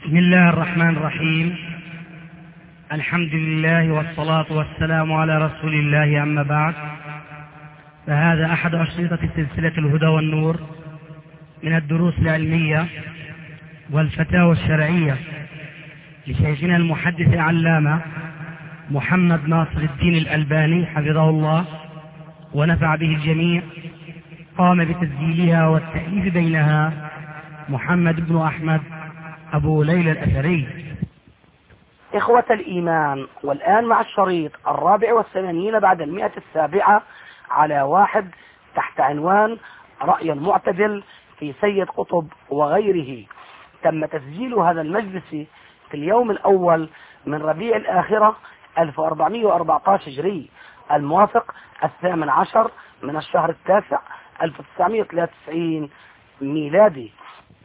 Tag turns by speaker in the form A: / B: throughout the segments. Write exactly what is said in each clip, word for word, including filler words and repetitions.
A: بسم الله الرحمن الرحيم. الحمد لله والصلاة والسلام على رسول الله، أما بعد، فهذا أحد أشرطة سلسلة الهدى والنور من الدروس العلمية والفتاوى الشرعية لشيخنا المحدث العلامة محمد ناصر الدين الألباني حفظه الله ونفع به الجميع. قام بتسجيلها والتأليف بينها محمد بن أحمد أبو ليلى الأثري.
B: إخوة الإيمان، والآن مع الشريط الرابع والثمانين بعد المئة السابعة على واحد تحت عنوان رأي معتدل في سيد قطب وغيره. تم تسجيل هذا المجلس في اليوم الأول من ربيع الآخرة ألف وأربعمئة وأربعة عشر هجري، الموافق الثامن عشر من الشهر التاسع ألف وتسعمئة وثلاثة وتسعين ميلادي.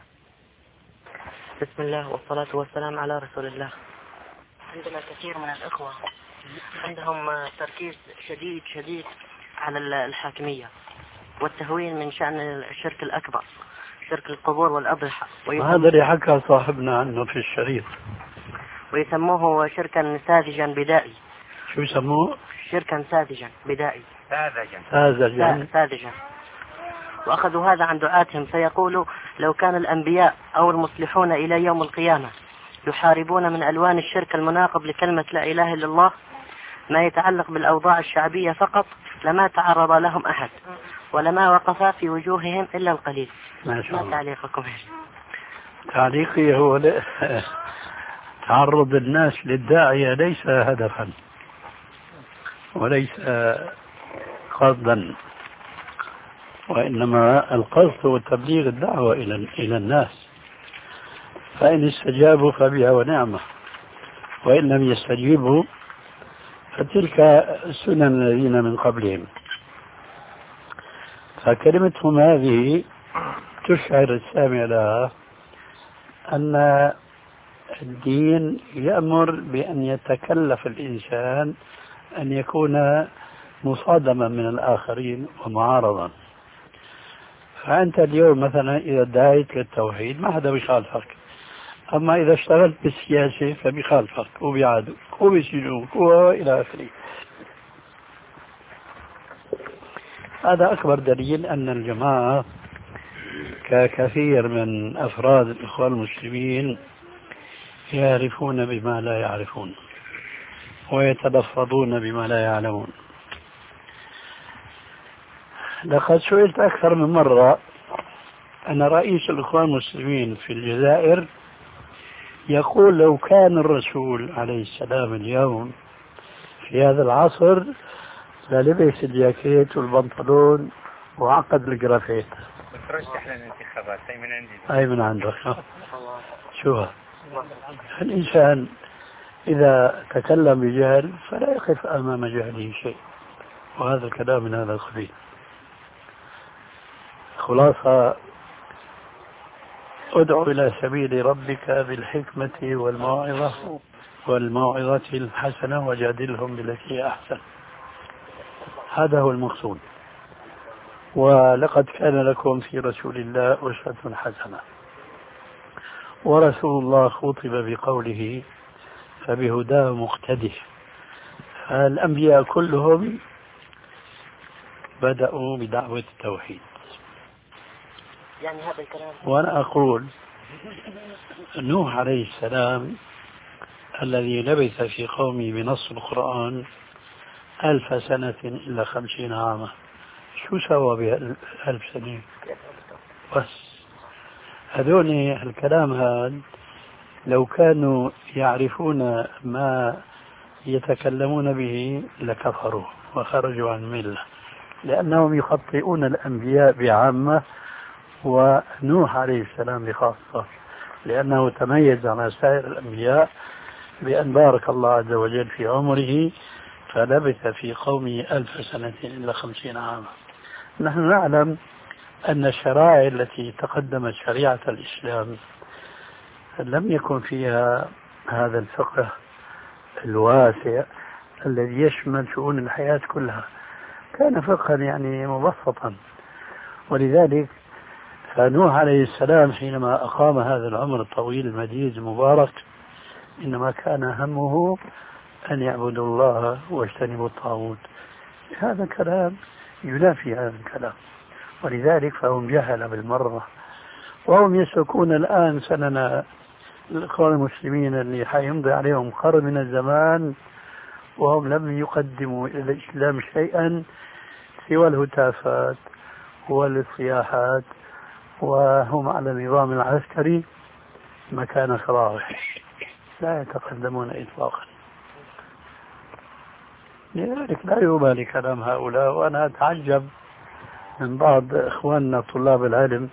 C: بسم الله والصلاة والسلام على رسول الله. عندنا كثير من الأخوة عندهم تركيز شديد شديد على الحاكمية والتهوين من شأن الشرك الأكبر، شرك القبور والأضرحة،
D: هذا اللي حكى صاحبنا عنه في الشريط،
C: ويسموه شركا ساذجا بدائي.
D: شو يسموه؟
C: شركا ساذجا بدائي.
D: ساذجا ساذجا
C: ساذجا وأخذوا هذا عن دعاتهم، فيقولوا لو كان الأنبياء أو المصلحون إلى يوم القيامة يحاربون من ألوان الشرك المناقض لكلمة لا إله إلا الله ما يتعلق بالأوضاع الشعبية فقط، لما تعرض لهم أحد ولما وقف في وجوههم إلا القليل.
D: ما شاء الله.
C: ما تعليقكم؟
D: تعليقي هو ل... تعرض الناس للداعية ليس هدفا وليس قصدا، وإنما القصد هو تبليغ الدعوة إلى إلى الناس، فإن استجابوا فبها ونعمة، وإن لم يستجيبوا فتلك السنن الذين من قبلهم. فكلمتهم هذه تشعر السامع لها أن الدين يأمر بأن يتكلف الإنسان أن يكون مصادما من الآخرين ومعارضا. فأنت اليوم مثلا إذا دعيت للتوحيد ما حدا بيخالفك، أما إذا اشتغلت بالسياسة فبيخالفك وبيعادوك وبيسجنوك وإلى آخره. هذا أكبر دليل أن الجماعة ككثير من أفراد الإخوان المسلمين يعرفون بما لا يعرفون ويتلفظون بما لا يعلمون. لقد سئلت أكثر من مرة أن رئيس الإخوان المسلمين في الجزائر يقول لو كان الرسول عليه السلام اليوم في هذا العصر للبس الجاكيت والبنطلون وعقد الجرافيت.
E: بترشح للانتخابات أي من عندي؟
D: أي من عندك. شو الإنسان إذا تكلم بجهل فلا يقف أمام جهله شيء، وهذا الكلام من هذا القبيل. خلاصة، ادعو إلى سبيل ربك بالحكمة والموعظة والموعظة الحسنة وجادلهم بالتي أحسن. هذا هو المقصود. ولقد كان لكم في رسول الله أسوة حسنة، ورسول الله خطب بقوله فبهداه مقتده. الأنبياء كلهم بدأوا بدعوة التوحيد.
C: يعني هذا الكلام.
D: وأنا أقول نوح عليه السلام الذي لبث في قومه بنص القرآن ألف سنة إلا خمسين عاما، شو سوى بألف سنة؟ بس هذول الكلام هذا لو كانوا يعرفون ما يتكلمون به لكفروا وخرجوا عن الملة، لأنهم يخطئون الأنبياء بعامة ونوح عليه السلام بخاصة، لأنه تميز عن سائر الأنبياء بأن بارك الله عز وجل في عمره فلبث في قومه ألف سنة إلا خمسين عاما. نحن نعلم أن الشرائع التي تقدمت شريعة الإسلام لم يكن فيها هذا الفقه الواسع الذي يشمل شؤون الحياة كلها، كان فقها يعني مبسطا، ولذلك فنوح عليه السلام حينما أقام هذا العمر الطويل المديد المبارك إنما كان همه أن يعبدوا الله واجتنبوا الطاغوت. هذا كلام ينافي هذا الكلام، ولذلك فهم جهل بالمرة، وهم يسلكون الآن سننا الإخوان المسلمين اللي حيمضي عليهم قرن من الزمان وهم لم يقدموا إلى الإسلام شيئا سوى الهتافات والصياحات، وهم على النظام العسكري مكان فراغ لا يتقدمون إطلاقا. لذلك لا يبالي كلام هؤلاء. وأنا أتعجب من بعض إخواننا طلاب العلم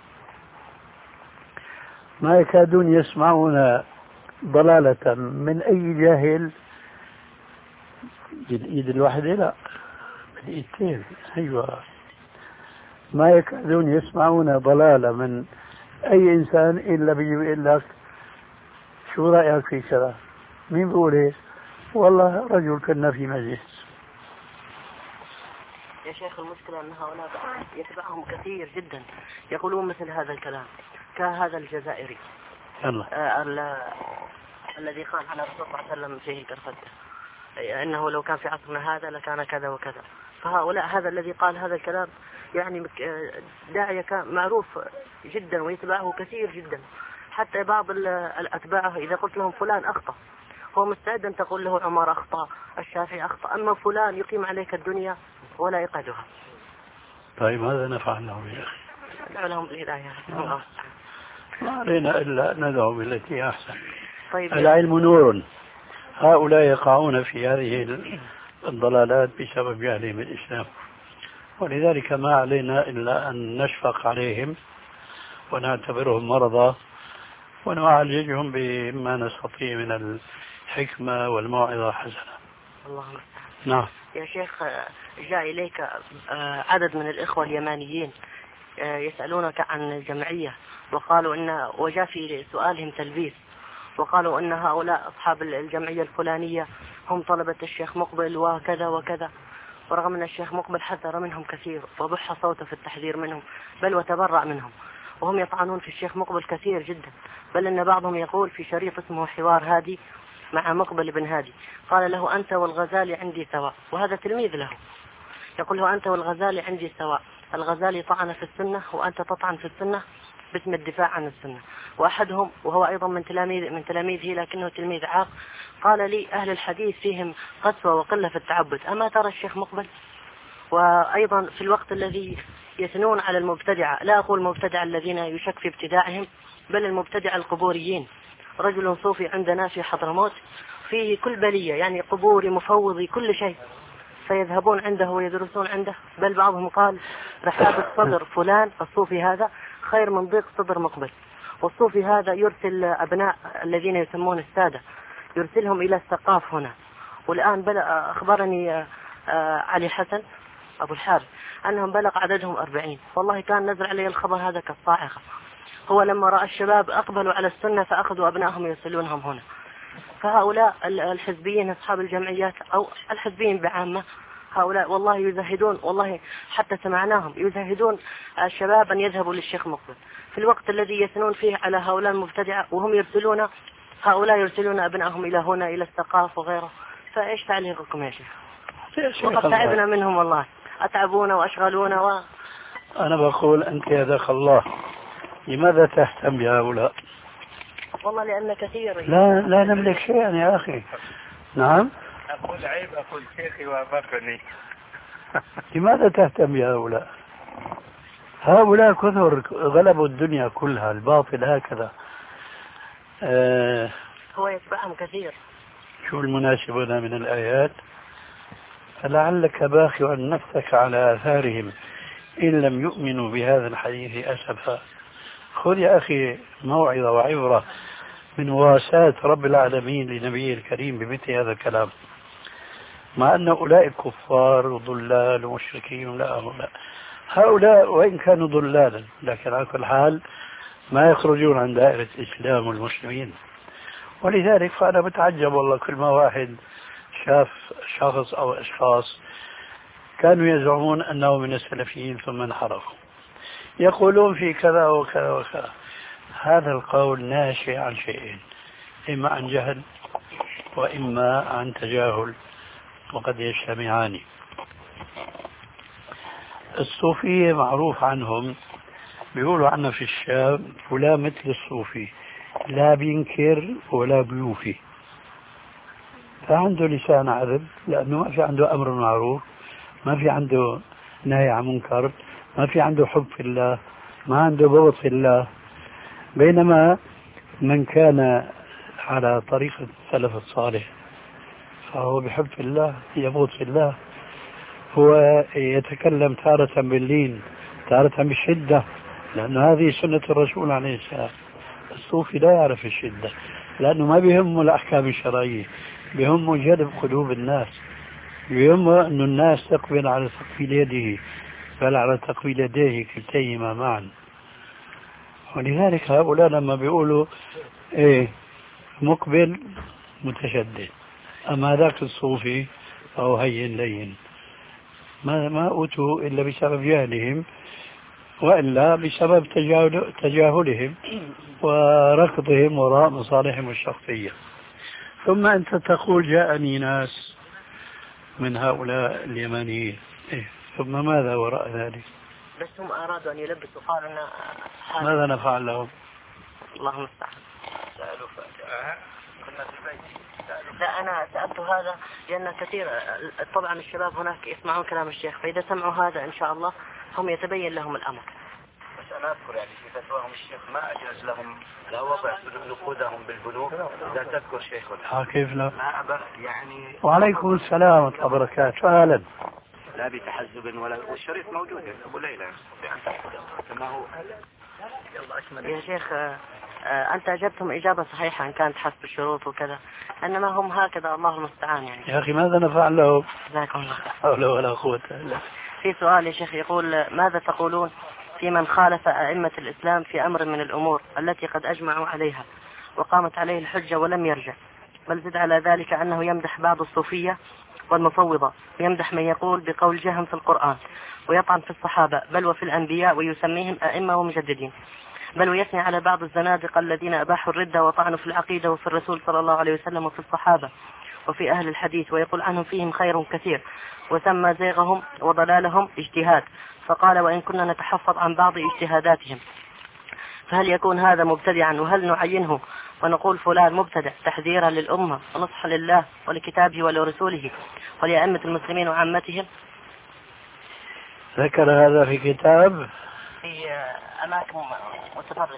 D: ما يكادون يسمعون ضلالة من أي جاهل بالإيد الواحدة، لا بالإيدتين. أيوة، ما يكادون يسمعون ضلالة من أي إنسان إلا بيقول لك شو رأيك في كذا؟ مين بيقول إيه؟ والله رجل كنا في مجلس.
C: يا شيخ المشكلة أن هؤلاء يتبعهم كثير جدا يقولون مثل هذا الكلام، كهذا الجزائري آه الذي قال عن الرسول صلى الله عليه وسلم فيه الكرفتة إنه لو كان في عصرنا هذا لكان كذا وكذا. فهؤلاء هذا الذي قال هذا الكلام يعني داعية كان معروف جدا ويتبعه كثير جدا، حتى بعض الأتباعه إذا قلت لهم فلان أخطأ هو مستعد أن تقول له عمر أخطأ، الشافعي أخطأ، أما فلان يقيم عليك الدنيا ولا يقعدها.
D: طيب هذا نفعل لهم يا أخي،
C: ندعو لهم بالهداية.
D: ما علينا إلا أن ندعو بالتي أحسن.
C: طيب
D: العلم نور. هؤلاء يقعون في هذه الضلالات بسبب جهلهم بالإسلام، ولذلك ما علينا إلا أن نشفق عليهم ونعتبرهم مرضى ونعالجهم بما نستطيع من الحكمة والموعظة حسنة.
C: اللهم
D: نعم.
C: يا شيخ جاء إليك عدد من الإخوة اليمانيين يسألونك عن الجمعية، وقالوا إن وجاء في سؤالهم تلبيس، وقالوا إن هؤلاء أصحاب الجمعية الفلانية هم طلبة الشيخ مقبل وكذا وكذا، ورغم أن الشيخ مقبل حذر منهم كثير وبح صوته في التحذير منهم بل وتبرأ منهم، وهم يطعنون في الشيخ مقبل كثير جدا، بل أن بعضهم يقول في شريط اسمه حوار هادي مع مقبل بن هادي قال له أنت والغزالي عندي سواء، وهذا تلميذ له، يقول له أنت والغزالي عندي سواء، الغزالي طعن في السنة وأنت تطعن في السنة باسم الدفاع عن السنة. وأحدهم وهو أيضا من تلاميذ من تلاميذه لكنه تلميذ عاق قال لي أهل الحديث فيهم قسوة وقلة في التعبد، أما ترى الشيخ مقبل؟ وأيضا في الوقت الذي يثنون على المبتدعة، لا أقول المبتدعة الذين يشك في ابتداعهم بل المبتدعة القبوريين، رجل صوفي عندنا في حضرموت فيه كل بلية، يعني قبوري مفوضي كل شيء، فيذهبون عنده ويدرسون عنده، بل بعضهم قال رحاب الصدر فلان الصوفي هذا خير من ضيق صدر مقبل، والصوفي هذا يرسل أبناء الذين يسمون السادة يرسلهم إلى الثقاف هنا. والآن بلغ أخبرني علي حسن أبو الحارث أنهم بلغ عددهم أربعين، والله كان نزل عليه الخبر هذا كالصاعقة. هو لما رأى الشباب أقبلوا على السنة فأخذوا أبنائهم يرسلونهم هنا. فهؤلاء الحزبيين أصحاب الجمعيات أو الحزبيين بعامة هؤلاء والله يزهدون، والله حتى سمعناهم يزهدون الشباب أن يذهبوا للشيخ مقبل في الوقت الذي يثنون فيه على هؤلاء المبتدعة، وهم يرسلون هؤلاء يرسلون أبنائهم إلى هنا إلى الثقاف وغيره. فإيش تعليقكم يا شيخ؟ وقد تعبنا منهم والله، أتعبونا وأشغلونا و...
D: أنا بقول أنت يا أخ الله لماذا تهتم بهؤلاء؟
C: والله لأن كثير
D: لا لا نملك شيئا يا أخي. نعم
E: أقول عيب أقول شيخي وأبرني.
D: لماذا تهتم بهؤلاء؟ هؤلاء كثر غلبوا الدنيا كلها، الباطل هكذا. آه
C: هو يتبعهم كثير.
D: شو المناسب هنا من الآيات؟ فلعلك باخع نفسك على آثارهم إن لم يؤمنوا بهذا الحديث أسفا. خذ يا أخي موعظة وعبرة من واساة رب العالمين لنبيه الكريم بمثل هذا الكلام، مع أن أولئك كفار وضلال ومشركين. لا هؤلاء هؤلاء وإن كانوا ضلالا لكن على كل حال ما يخرجون عن دائرة الإسلام والمسلمين. ولذلك فأنا بتعجب والله كل ما واحد شاف شخص أو أشخاص كانوا يزعمون أنه من السلفيين ثم انحرفوا. يقولون في كذا وكذا وكذا. هذا القول ناشئ عن شيئين، إما عن جهل وإما عن تجاهل، وقد يجتمعان. الصوفية معروف عنهم، بيقولوا عنه في الشام فلان مثل الصوفي، لا بينكر ولا بيوفي، فعنده لسان عذب، لأنه ما في عنده أمر معروف، ما في عنده نهي عن منكر، ما في عنده حب في الله، ما عنده بغض في الله. بينما من كان على طريقة السلف الصالح فهو بحب في الله، يبغض في الله، هو يتكلم تارة باللين تارة بالشدة، لأن هذه سنة الرسول عليه السلام. الصوفي لا يعرف الشدة، لأنه ما بيهمه الأحكام الشرعية، بيهمه جلب قلوب الناس، بيهمه أن الناس تقبل على تقبيل يده بل على تقبيل يديه كلتيهما معا. ولذلك هؤلاء لما بيقولوا إيه مقبل متشدد، أما ذاك الصوفي فهو هين لين، ما ما أوتوا إلا بسبب جهلهم، وإلا بسبب تجاهل تجاهلهم وركضهم وراء مصالحهم الشخصية. ثم أنت تقول جاءني ناس من هؤلاء اليمنيين، إيه؟ ثم ماذا وراء ذلك؟
C: بس هم أرادوا أن يلبسوا، قالوا أن
D: ماذا نفعل لهم؟
C: الله المستعان. سألوا كنا في البيت. لا أنا سألت هذا لأن كثير طبعا الشباب هناك يسمعون كلام الشيخ، فإذا سمعوا هذا إن شاء الله هم يتبين لهم الأمر.
F: بس أنا أذكر يعني في فتواهم الشيخ ما أجاز لهم لا وضع نقودهم بالبنوك، لا تذكر شيخنا.
D: كيف لا؟
F: يعني
D: وعليكم السلام ورحمة الله وبركاته. أهلا.
F: لا بتحزب ولا، والشريط موجود أبو ليلى كما هو.
C: يا شيخ أنت أجبتهم إجابة صحيحة إن كانت حسب الشروط وكذا، إنما هم هكذا الله المستعان يعني.
D: يا أخي ماذا نفعل لهم؟
C: جزاكم الله خير.
D: حول ولا قوة إلا.
C: في سؤال يا شيخ يقول ماذا تقولون في من خالف أئمة الإسلام في أمر من الأمور التي قد أجمعوا عليها وقامت عليه الحجة ولم يرجع، بل زد على ذلك أنه يمدح بعض الصوفية والمفوضة، ويمدح من يقول بقول جهم في القرآن، ويطعن في الصحابة بل وفي الأنبياء، ويسميهم أئمة ومجددين، بل ويثني على بعض الزنادقة الذين أباحوا الردة وطعنوا في العقيدة وفي الرسول صلى الله عليه وسلم وفي الصحابة وفي أهل الحديث، ويقول عنهم فيهم خير كثير، وسمى زيغهم وضلالهم اجتهاد، فقال وإن كنا نتحفظ عن بعض اجتهاداتهم فهل يكون هذا مبتدعا، وهل نعينه ونقول فلان مبتدع تحذيرا للأمة ونصحا لله ولكتابه ولرسوله ولأئمة المسلمين وعامتهم؟
D: ذكر هذا في كتاب
C: في أماكن متفرقة،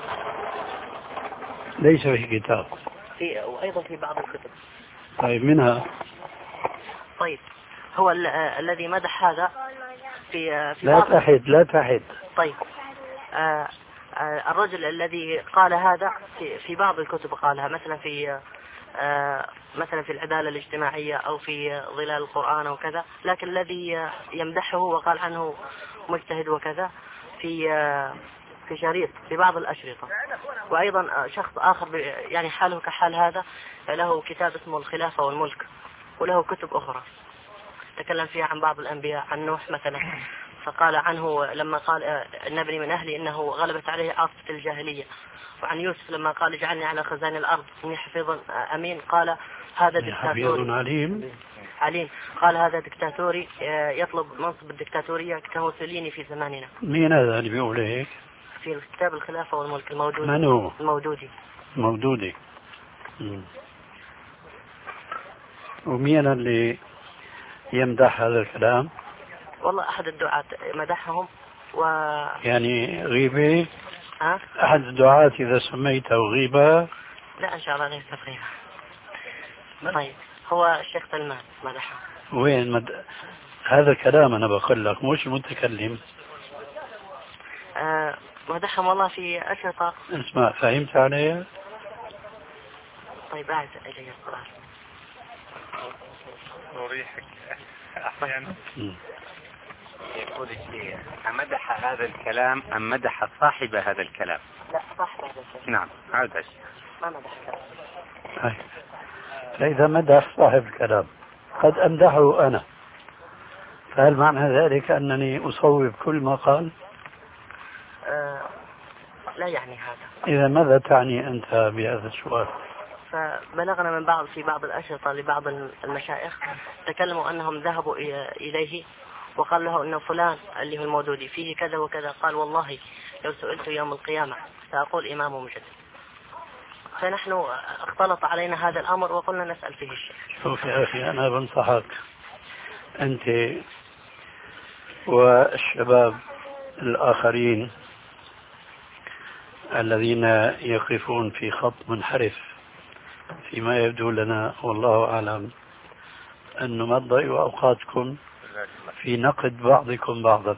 D: ليس في كتاب،
C: في وأيضا في بعض الكتب.
D: طيب منها.
C: طيب هو ال الذي مدح هذا في في
D: لا
C: بعض
D: تحد لا تحد.
C: طيب آه آه الرجل الذي قال هذا في في بعض الكتب قالها، مثلا في آه مثلا في العدالة الاجتماعية أو في ظلال القرآن وكذا، لكن الذي يمدحه وقال عنه مجتهد وكذا في آه في شريط في بعض الأشرطة. وأيضا شخص آخر يعني حاله كحال هذا له كتاب اسمه الخلافة والملك، وله كتب أخرى تكلم فيها عن بعض الأنبياء، عن نوح مثلا، فقال عنه لما قال النبي من أهلي إنه غلبت عليه عاصفة الجاهلية، وعن يوسف لما قال اجعلني على خزان الأرض إني حفيظ أمين، قال هذا دكتاتوري
D: عليم
C: عليم قال هذا دكتاتوري يطلب منصب الدكتاتورية كموسوليني في زماننا.
D: مين هذا اللي بيقول هيك؟
C: في كتاب الخلافة والملك الموجود.
D: من هو؟
C: الموجودي.
D: الموجودي. ومين اللي يمدح هذا الكلام؟
C: والله أحد الدعاة مدحهم و
D: يعني غيبة؟
C: أه؟
D: أحد الدعاة إذا سميته غيبة؟
C: لا إن شاء الله ليس غيبة. طيب هو الشيخ سلمان مدحه.
D: وين مد... هذا الكلام أنا بقول لك مش المتكلم.
C: أه مدحهم والله في أشرطة.
D: اسمع فهمت علي؟
C: طيب أعد إلي السؤال.
E: أريحك أحيانا.
F: يقول الشيخ أمدح هذا الكلام أم مدح صاحب هذا الكلام؟
C: لا صاحب هذا الكلام.
F: نعم عاد الشيخ.
C: ما مدح الكلام.
D: فإذا مدح صاحب الكلام قد أمدحه أنا، فهل معنى ذلك أنني أصوب كل ما قال؟
C: لا يعني هذا.
D: إذا ماذا تعني أنت بهذا السؤال؟
C: فبلغنا من بعض في بعض الأشرطة لبعض المشايخ تكلموا أنهم ذهبوا إليه وقال له أن فلان اللي هو المودودي فيه كذا وكذا، قال والله لو سئلت يوم القيامة سأقول إمام مجدد. فنحن اختلط علينا هذا الأمر وقلنا نسأل فيه الشيخ.
D: شوف يا أخي، أنا بنصحك أنت والشباب الآخرين الذين يقفون في خط منحرف فيما يبدو لنا والله أعلم، أن ما تضيعوا أوقاتكم في نقد بعضكم بعضا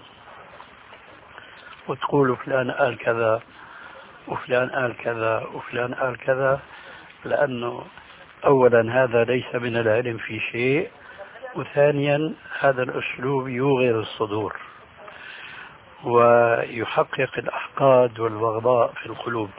D: وتقولوا فلان قال كذا وفلان قال كذا وفلان قال كذا، لأنه أولا هذا ليس من العلم في شيء، وثانيا هذا الأسلوب يوغر الصدور ويحقق الأحقاد والبغضاء في القلوب.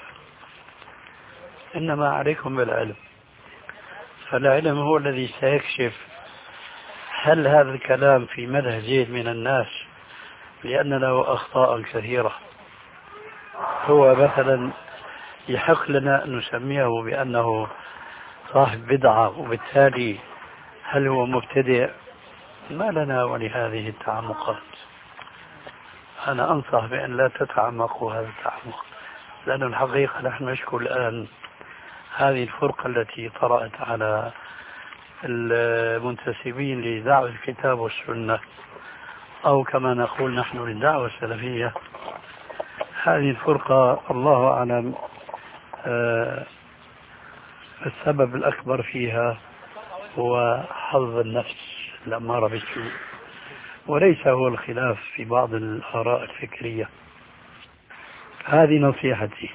D: إنما عليكم بالعلم، فالعلم هو الذي سيكشف هل هذا الكلام في مدح زيد من الناس لأن له أخطاء كثيرة، هو مثلا يحق لنا أن نسميه بأنه صاحب بدعة وبالتالي هل هو مبتدع؟ ما لنا ولهذه التعمقات. أنا أنصح بأن لا تتعمقوا هذا التعمق، لأن الحقيقة نحن نشكو الآن هذه الفرقة التي طرأت على المنتسبين لدعوة الكتاب والسنة، أو كما نقول نحن للدعوة السلفية. هذه الفرقة الله أعلم آه السبب الأكبر فيها هو حظ النفس الأمارة بالسوء، وليس هو الخلاف في بعض الآراء الفكرية. هذه نصيحتي.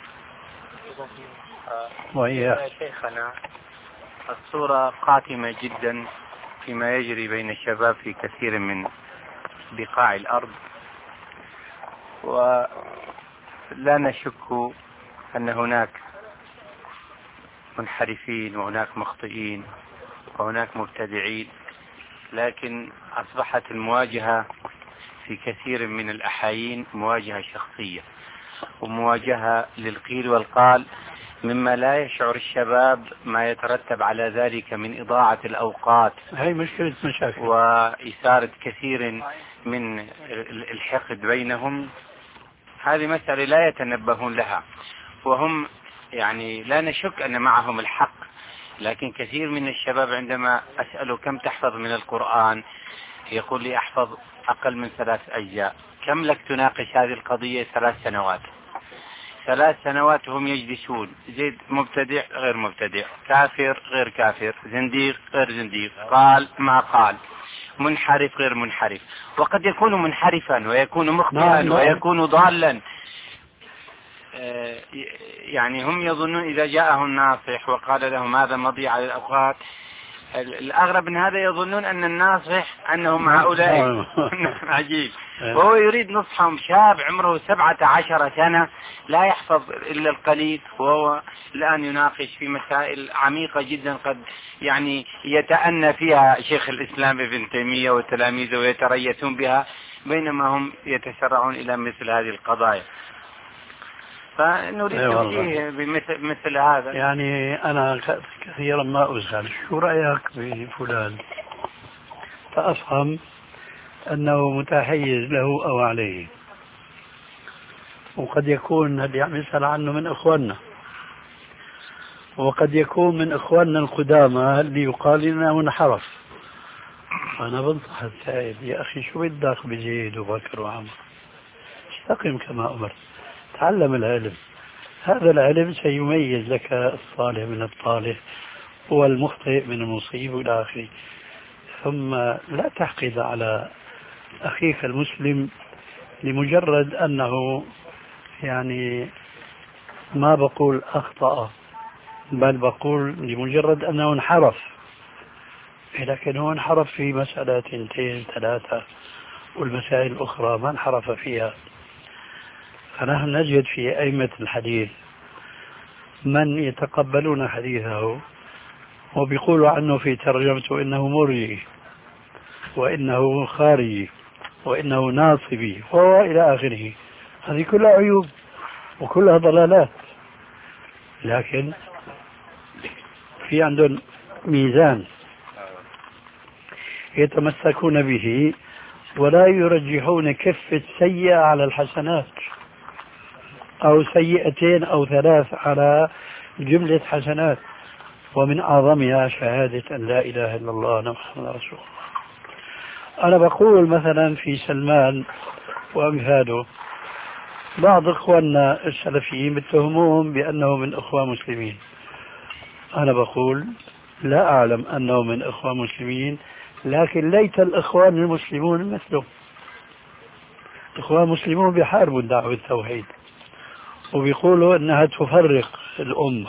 G: وهي شيخنا الصورة قاتمة جدا فيما يجري بين الشباب في كثير من بقاع الأرض، ولا نشك أن هناك منحرفين وهناك مخطئين وهناك مبتدعين، لكن أصبحت المواجهة في كثير من الأحايين مواجهة شخصية ومواجهة للقيل والقال، مما لا يشعر الشباب ما يترتب على ذلك من إضاعة الأوقات.
D: هي مشكلة مشاكل
G: وإثارة كثير من الحقد بينهم. هذه مسألة لا يتنبهون لها، وهم يعني لا نشك أن معهم الحق، لكن كثير من الشباب عندما أسأله كم تحفظ من القرآن يقول لي أحفظ أقل من ثلاث أجزاء. كم لك تناقش هذه القضية؟ ثلاث سنوات. ثلاث سنوات هم يجلسون، زيد مبتدع غير مبتدع، كافر غير كافر، زنديق غير زنديق، قال ما قال، منحرف غير منحرف، وقد يكون منحرفا ويكون مخطئا ويكون ضالا. يعني هم يظنون إذا جاءهم ناصح وقال لهم هذا مضيعة للأوقات، الأغرب من هذا يظنون أن الناصح أنهم هؤلاء عجيب، وهو يريد نصحهم. شاب عمره سبعة عشر سنة لا يحفظ إلا القليل، وهو الآن يناقش في مسائل عميقة جدا قد يعني يتأنى فيها شيخ الإسلام ابن تيمية وتلاميذه ويتريثون بها، بينما هم يتسرعون إلى مثل هذه القضايا. فنريد توجيه بمثل مثل هذا.
D: يعني أنا كثيرا ما أسأل شو رأيك بفلان، فأفهم أنه متحيز له أو عليه، وقد يكون اللي عم يسأل عنه من إخواننا، وقد يكون من إخواننا القدامى اللي يقال لنا منحرف. أنا بنصح السائل يا أخي شو بدك بزيد وبكر وعمر، استقم كما أمرت، تعلم العلم. هذا العلم سيميز لك الصالح من الطالح والمخطئ من المصيب والى اخره. ثم لا تحقد على اخيك المسلم لمجرد انه يعني ما بقول اخطأ، بل بقول لمجرد انه انحرف، لكن هو انحرف في مسألة اثنتين ثلاثة والمسائل الاخرى ما انحرف فيها. فنحن نجد في أئمة الحديث من يتقبلون حديثه وبيقولوا عنه في ترجمته إنه مرجئي وإنه خارجي وإنه ناصبي وإلى آخره. هذه كلها عيوب وكلها ضلالات، لكن في عندهم ميزان يتمسكون به ولا يرجحون كفة سيئة على الحسنات أو سيئتين أو ثلاث على جملة حسنات، ومن أعظمها شهادة أن لا إله إلا الله محمد رسول الله. أنا بقول مثلا في سلمان وأمثاله بعض إخواننا السلفيين بتهموهم بأنه من إخوان مسلمين، أنا بقول لا أعلم أنه من إخوان مسلمين، لكن ليت الإخوان المسلمون مثله. الإخوان المسلمون بيحاربوا دعوة التوحيد وبيقولوا أنها تفرق الأمة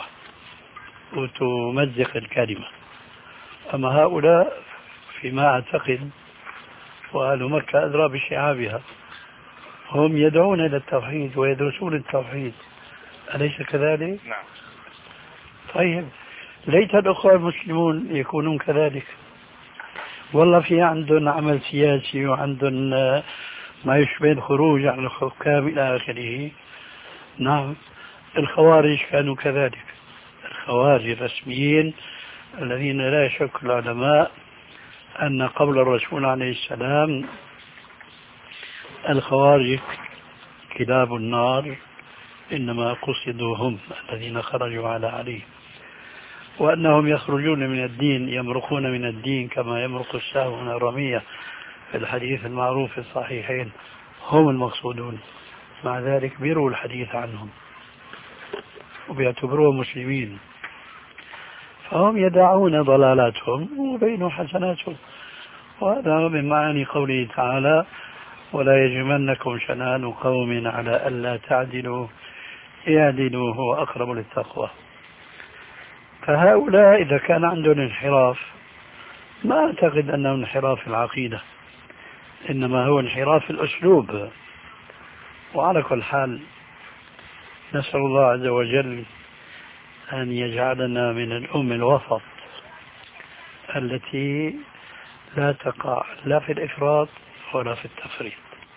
D: وتمزق الكلمة، أما هؤلاء فيما أعتقد وأهل مكة أدرى بشعابها هم يدعون إلى التوحيد ويدرسون التوحيد، أليس كذلك؟
E: نعم.
D: طيب ليت الأخوة المسلمون يكونون كذلك. والله في عندهم عمل سياسي وعندهم ما يشبه الخروج عن الحكام إلى آخره. نعم الخوارج كانوا كذلك، الخوارج الرسميين الذين لا يشك العلماء أن قبل الرسول عليه السلام الخوارج كلاب النار، إنما قصدوا هم الذين خرجوا على علي، وأنهم يخرجون من الدين يمرقون من الدين كما يمرق السهم من الرمية في الحديث المعروف في الصحيحين، هم المقصودون. مع ذلك بيروا الحديث عنهم وبيعتبروهم مسلمين، فهم يدعون ضلالاتهم وبينوا حسناتهم. وهذا من معاني قوله تعالى ولا يجمنكم شنآن قوم على ألا تعدلوا اعدلوا هو أقرب للتقوى. فهؤلاء إذا كان عندهم انحراف ما أعتقد أنه انحراف العقيدة، إنما هو انحراف الأسلوب. وعلى كل حال نسأل الله عز وجل أن يجعلنا من الأمة الوسط التي لا تقع لا في الإفراط ولا في التفريط.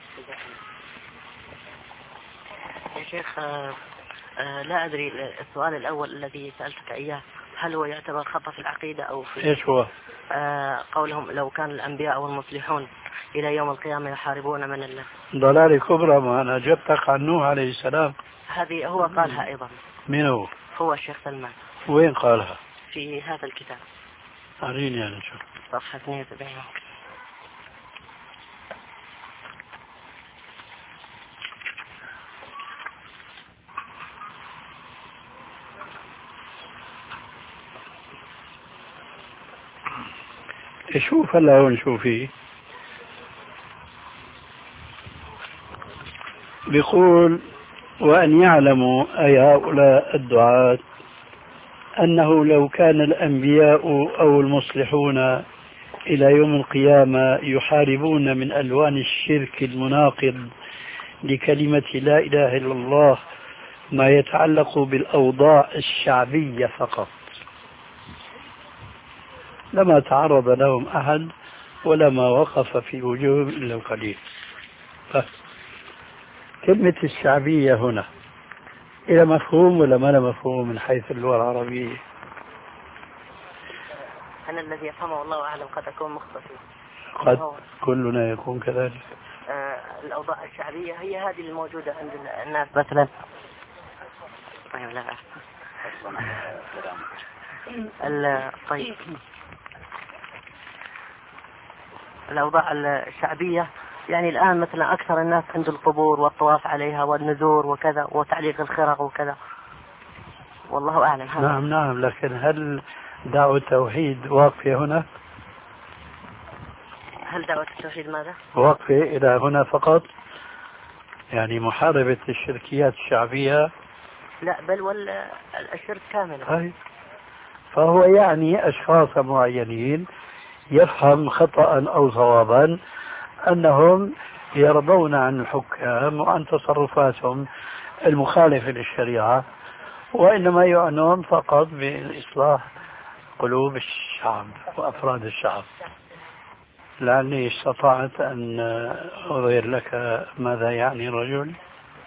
C: يا شيخ آه آه لا أدري السؤال الأول الذي سألتك إياه هل هو يعتبر خطأ في العقيدة أو في
D: إيش هو؟
C: آه قولهم لو كان الأنبياء والمصلحون إلى يوم القيامة يحاربون من الله
D: ضلال كبرى. ما أنا جبتك عن نوح عليه السلام،
C: هذه هو قالها أيضا.
D: من هو؟
C: هو الشيخ سلمان.
D: وين قالها؟
C: في هذا الكتاب.
D: أريني أنا شو
C: صفحة اثنين وسبعين.
D: شوف هلا هون شو فيه. بيقول وأن يعلموا أي هؤلاء الدعاة أنه لو كان الأنبياء أو المصلحون إلى يوم القيامة يحاربون من ألوان الشرك المناقض لكلمة لا إله إلا الله ما يتعلق بالأوضاع الشعبية فقط لما تعرض لهم أحد ولما وقف في وجوههم إلا القليل. كلمة الشعبية هنا إلى مفهوم ولا ما له مفهوم من حيث اللغة العربية؟
C: أنا الذي يفهمه الله أعلم قد أكون مخطئ.
D: قد كلنا يكون كذلك.
C: آه الأوضاع الشعبية هي هذه الموجودة عند الناس مثلا. طيب لا طيب الأوضاع الشعبية يعني الآن مثلا أكثر الناس عند القبور والطواف عليها والنذور وكذا وتعليق الخرق وكذا، والله أعلم.
D: نعم نعم، لكن هل دعوة التوحيد واقفة هنا؟
C: هل دعوة التوحيد ماذا؟
D: واقفة إلى هنا فقط؟ يعني محاربة الشركيات الشعبية؟
C: لا بل والشرك كامل.
D: هاي. فهو يعني أشخاص معينين يفهم خطأ أو صوابا أنهم يرضون عن الحكام وعن تصرفاتهم المخالفة للشريعة، وإنما يعنون فقط بإصلاح قلوب الشعب وأفراد الشعب. لعلي استطعت أن أظهر لك ماذا يعني الرجل.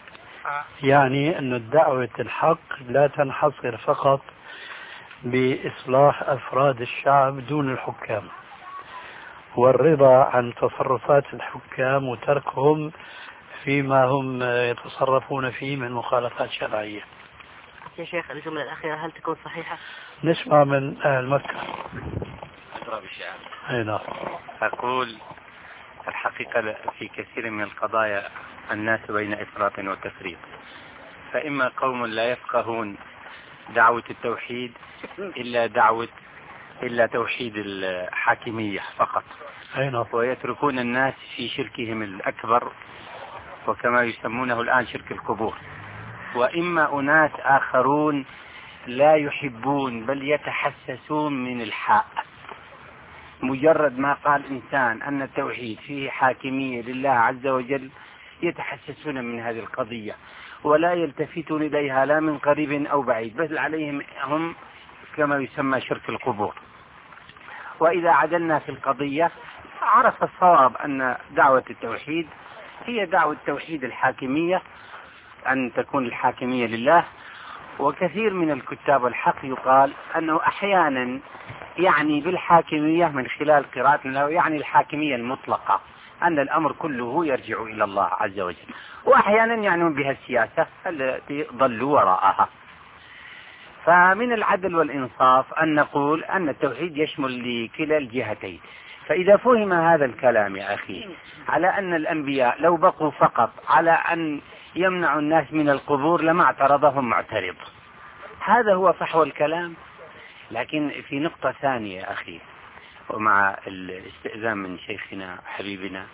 D: يعني أن الدعوة الحق لا تنحصر فقط بإصلاح أفراد الشعب دون الحكام، والرضا عن تصرفات الحكام وتركهم فيما هم يتصرفون فيه من مخالفات شرعية.
C: يا شيخ الجملة الأخيرة هل تكون صحيحة؟
D: نسمع من أهل مكة.
G: أضرب الشعب.
D: أي نعم.
G: أقول الحقيقة في كثير من القضايا الناس بين إفراط وتفريط، فإما قوم لا يفقهون دعوة التوحيد إلا دعوة إلا توحيد الحاكمية فقط، ويتركون الناس في شركهم الأكبر وكما يسمونه الآن شرك القبور، وإما أناس آخرون لا يحبون بل يتحسسون من الحق، مجرد ما قال إنسان أن التوحيد فيه حاكمية لله عز وجل يتحسسون من هذه القضية ولا يلتفتون إليها لا من قريب أو بعيد، بل عليهم هم كما يسمى شرك القبور. وإذا عدلنا في القضية عرف الصواب أن دعوة التوحيد هي دعوة توحيد الحاكمية، أن تكون الحاكمية لله. وكثير من الكتاب الحق يقال أنه أحيانا يعني بالحاكمية من خلال قراءتنا له يعني الحاكمية المطلقة، أن الأمر كله يرجع إلى الله عز وجل، وأحيانا يعنون بها السياسة التي ضلوا وراءها. فمن العدل والإنصاف أن نقول أن التوحيد يشمل لكلا الجهتين. فإذا فهم هذا الكلام يا أخي على أن الأنبياء لو بقوا فقط على أن يمنع الناس من القبور لما اعترضهم معترض، هذا هو فحوى الكلام. لكن في نقطة ثانية يا أخي، ومع الاستئذان من شيخنا حبيبنا،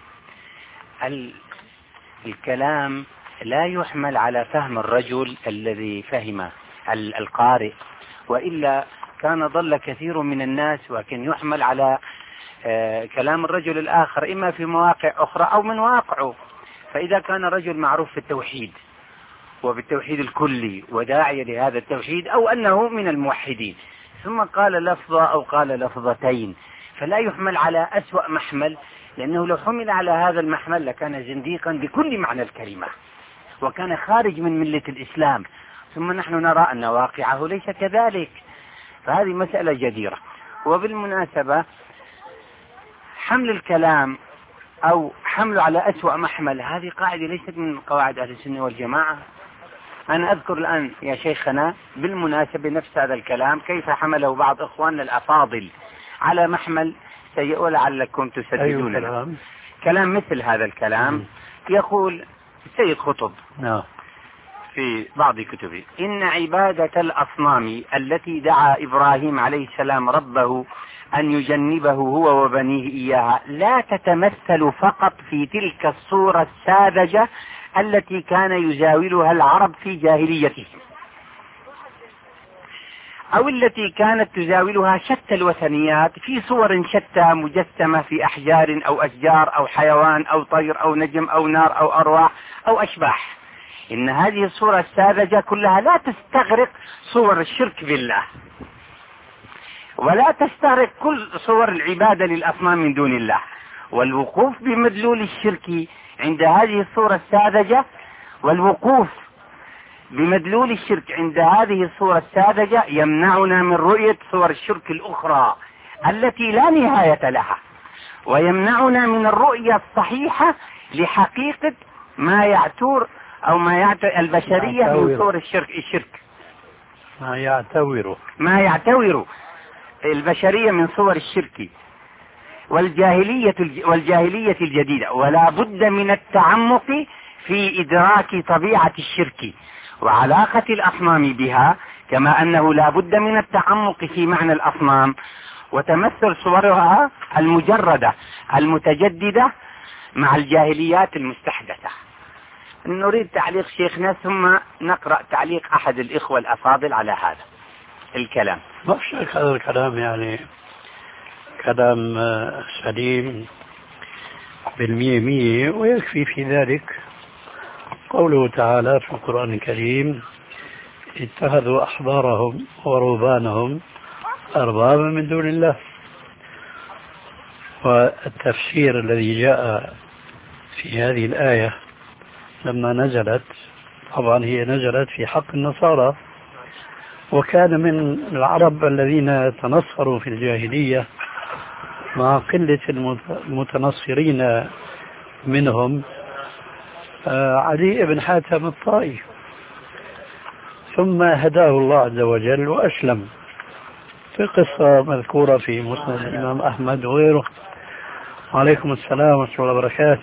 G: الكلام لا يحمل على فهم الرجل الذي فهم القارئ، وإلا كان ضل كثير من الناس، ولكن يحمل على كلام الرجل الآخر إما في مواقع أخرى أو من واقعه. فإذا كان رجل معروف في التوحيد وبالتوحيد الكلي وداعي لهذا التوحيد أو أنه من الموحدين ثم قال لفظة أو قال لفظتين، فلا يحمل على أسوأ محمل، لأنه لو حمل على هذا المحمل لكان زنديقا بكل معنى الكلمة وكان خارج من ملة الإسلام، ثم نحن نرى أن واقعه ليس كذلك. فهذه مسألة جديرة. وبالمناسبة حمل الكلام أو حمله على أسوأ محمل هذه قاعدة ليست من قواعد أهل السنة والجماعة. أنا أذكر الآن يا شيخنا بالمناسبة نفس هذا الكلام كيف حمله بعض إخواننا الأفاضل على محمل سيء ولعلكم تسددون. أيوة كلام. كلام مثل هذا الكلام م. يقول السيد خطب no. في بعض كتبه إن عبادة الأصنام التي دعا إبراهيم عليه السلام ربه أن يجنبه هو وبنيه إياها لا تتمثل فقط في تلك الصورة الساذجة التي كان يزاولها العرب في جاهليتهم، أو التي كانت تزاولها شتى الوثنيات في صور شتى مجسمة في أحجار أو أشجار أو حيوان أو طير أو نجم أو نار أو أرواح أو أشباح. إن هذه الصورة الساذجة كلها لا تستغرق صور الشرك بالله ولا تستغرق كل صور العبادة للأصنام من دون الله، والوقوف بمدلول الشرك عند هذه الصورة الساذجة والوقوف بمدلول الشرك عند هذه الصورة الساذجة يمنعنا من رؤية صور الشرك الأخرى التي لا نهاية لها، ويمنعنا من الرؤية الصحيحة لحقيقة ما يعتور أو ما يعتور البشرية من صور الشرك الشرك
D: ما يعتور
G: ما يعتور البشرية من صور الشرك والجاهلية والجاهلية الجديدة. ولا بد من التعمق في إدراك طبيعة الشرك وعلاقة الأصنام بها، كما أنه لا بد من التعمق في معنى الأصنام وتمثل صورها المجردة المتجددة مع الجاهليات المستحدثة. نريد تعليق شيخنا ثم نقرأ تعليق أحد الإخوة الأفاضل على هذا الكلام.
D: ما شك هذا الكلام يعني كلام سليم بالمية مية، ويكفي في ذلك قوله تعالى في القرآن الكريم اتخذوا أحبارهم ورهبانهم أربابا من دون الله. والتفسير الذي جاء في هذه الآية لما نزلت طبعا هي نزلت في حق النصارى، وكان من العرب الذين تنصروا في الجاهلية مع قلة المتنصرين منهم علي بن حاتم الطائي، ثم هداه الله عز وجل وأسلم، في قصة مذكورة في مسند الإمام أحمد وغيره. وعليكم السلام ورحمة الله وبركاته.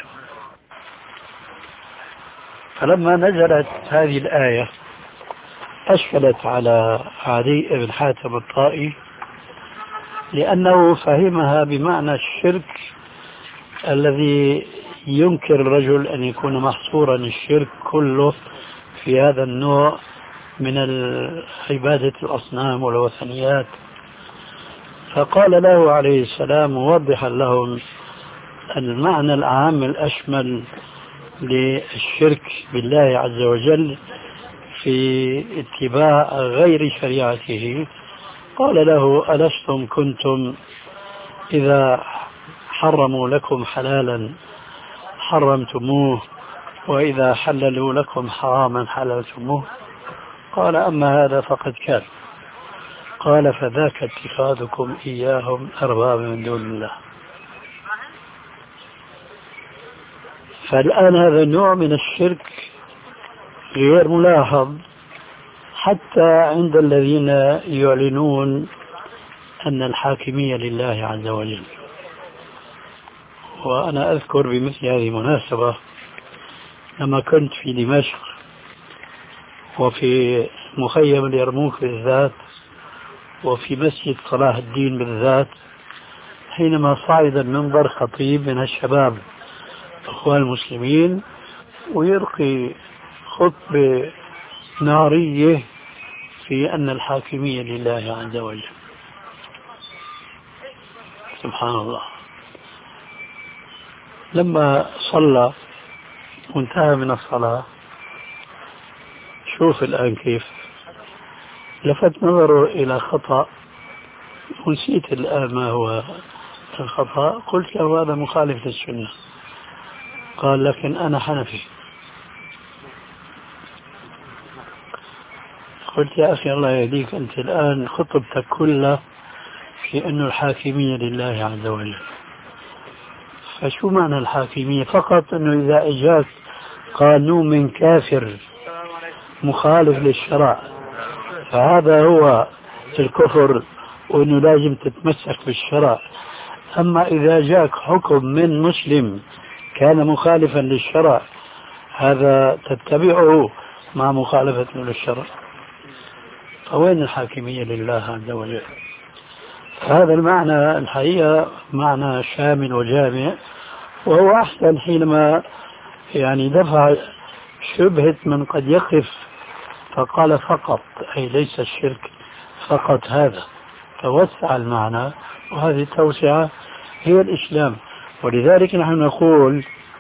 D: فلما نزلت هذه الآية أشكلت على علي بن حاتم الطائي، لأنه فهمها بمعنى الشرك الذي ينكر الرجل أن يكون محصورا الشرك كله في هذا النوع من عبادة الأصنام والوثنيات. فقال له عليه السلام موضحا لهم المعنى العام الأشمل للشرك بالله عز وجل في اتباع غير شريعته، قال له ألستم كنتم إذا حرموا لكم حلالا حرمتموه وإذا حللوا لكم حراما حللتموه؟ قال أما هذا فقد كان. قال فذاك اتخاذكم إياهم أربابا من دون الله. فالآن هذا النوع من الشرك غير ملاحظ حتى عند الذين يعلنون أن الحاكمية لله عز وجل. وأنا أذكر بمثل هذه المناسبة لما كنت في دمشق وفي مخيم اليرموك بالذات وفي مسجد صلاح الدين بالذات، حينما صعد المنبر خطيب من الشباب أخوان المسلمين ويلقي خطبة نارية في أن الحاكمية لله عز وجل. سبحان الله. لما صلى وانتهى من الصلاة، شوف الآن كيف لفت نظره إلى خطأ، ونسيت الآن ما هو الخطأ. قلت له هذا مخالف للسنة. قال لكن أنا حنفي. قلت يا أخي الله يهديك، أنت الآن خطبتك كلها في أن الحاكمية لله عز وجل. فشو معنى الحاكمية؟ فقط أنه إذا أجاك قانون من كافر مخالف للشرع فهذا هو الكفر، وأنه لازم تتمسك بالشرع. أما إذا جاك حكم من مسلم كان مخالفا للشرع هذا تتبعه مع مخالفة للشرع. فوين الحاكمية لله عز وجل؟ هذا المعنى الحقيقة معنى شامل وجامع، وهو أحسن حينما يعني دفع شبهة من قد يقف فقال فقط، أي ليس الشرك فقط هذا، فوسع المعنى، وهذه التوسعة هي الإسلام. ولذلك نحن نقول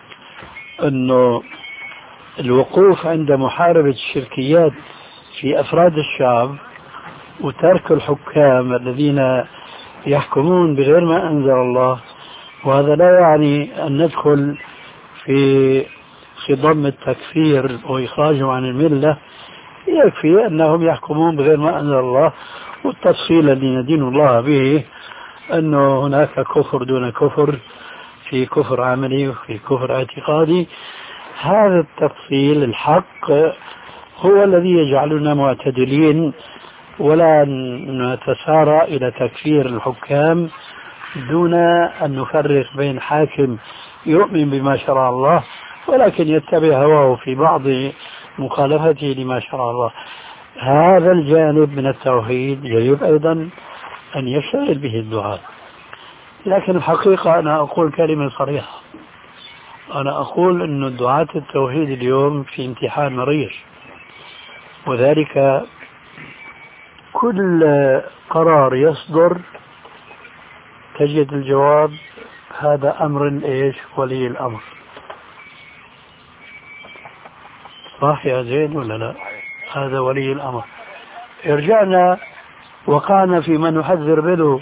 D: أنه الوقوف عند محاربة الشركيات في أفراد الشعب وترك الحكام الذين يحكمون بغير ما أنزل الله، وهذا لا يعني أن ندخل في خضم التكفير وإخراجهم عن الملة، يكفي أنهم يحكمون بغير ما أنزل الله. والتفصيل الذي ندين الله به أنه هناك كفر دون كفر، في كفر عملي وفي كفر اعتقادي. هذا التفصيل الحق هو الذي يجعلنا معتدلين، ولا نتسارع إلى تكفير الحكام دون أن نفرق بين حاكم يؤمن بما شرع الله ولكن يتبع هواه في بعض مخالفته لما شرع الله. هذا الجانب من التوحيد يجب أيضا أن يشتغل به الدعاء. لكن الحقيقة أنا أقول كلمة صريحة، أنا أقول أن دعاة التوحيد اليوم في امتحان مرير، وذلك كل قرار يصدر تجد الجواب هذا أمر إيش ولي الأمر. صح يا زين ولا لا؟ هذا ولي الأمر. رجعنا وقعنا فيما نحذر منه.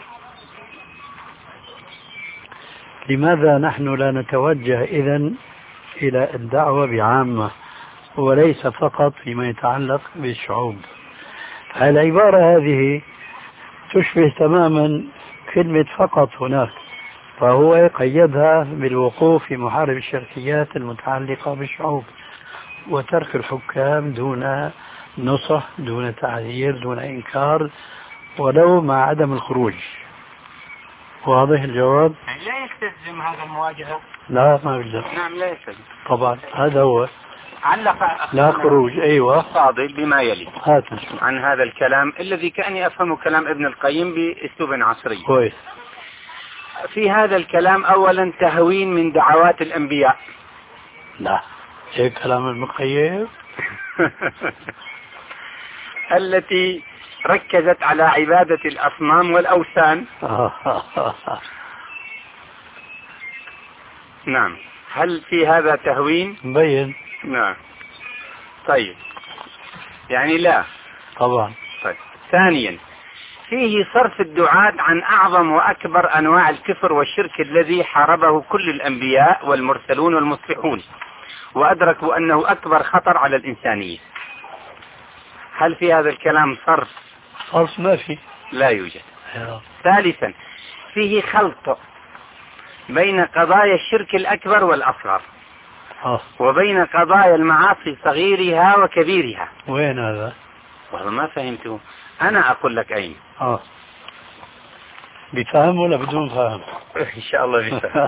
D: لماذا نحن لا نتوجه إذن إلى الدعوة بعامة وليس فقط فيما يتعلق بالشعوب. العبارة هذه تشبه تماما كلمة فقط هناك، فهو قيدها بالوقوف في محارب الشركيات المتعلقة بالشعوب وترك الحكام دون نصح، دون تعذير، دون إنكار، ولو مع عدم الخروج. واضح الجواب؟
G: لا يستلزم هذا المواجهة.
D: لا ما يلزم.
G: نعم لا يستلزم
D: طبعا، هذا هو.
G: علق
D: لا خروج. أيوة
G: الفاضل بما يلي
D: هات
G: عن هذا الكلام الذي كأني أفهم كلام ابن القيم بأسلوب عصري.
D: كويس.
G: في هذا الكلام أولا تهوين من دعوات الأنبياء.
D: لا هيك كلام ابن القيم
G: التي ركزت على عبادة الأصنام والأوثان. نعم، هل في هذا تهوين؟
D: مبين.
G: نعم. طيب يعني لا
D: طبعا.
G: طيب. ثانيا فيه صرف الدعاة عن أعظم وأكبر أنواع الكفر والشرك الذي حاربه كل الأنبياء والمرسلون والمصلحون وأدركوا أنه أكبر خطر على الإنسانية. هل في هذا الكلام صرف؟
D: صرف ما في،
G: لا يوجد. ثالثا فيه خلط بين قضايا الشرك الأكبر والأصغر
D: أوه.
G: وبين قضايا المعاصي صغيرها وكبيرها.
D: وين هذا؟
G: والله ما فهمته. أنا أقول لك أين.
D: آه. بفهم ولا بدون فهم؟
G: إن شاء الله بفهم.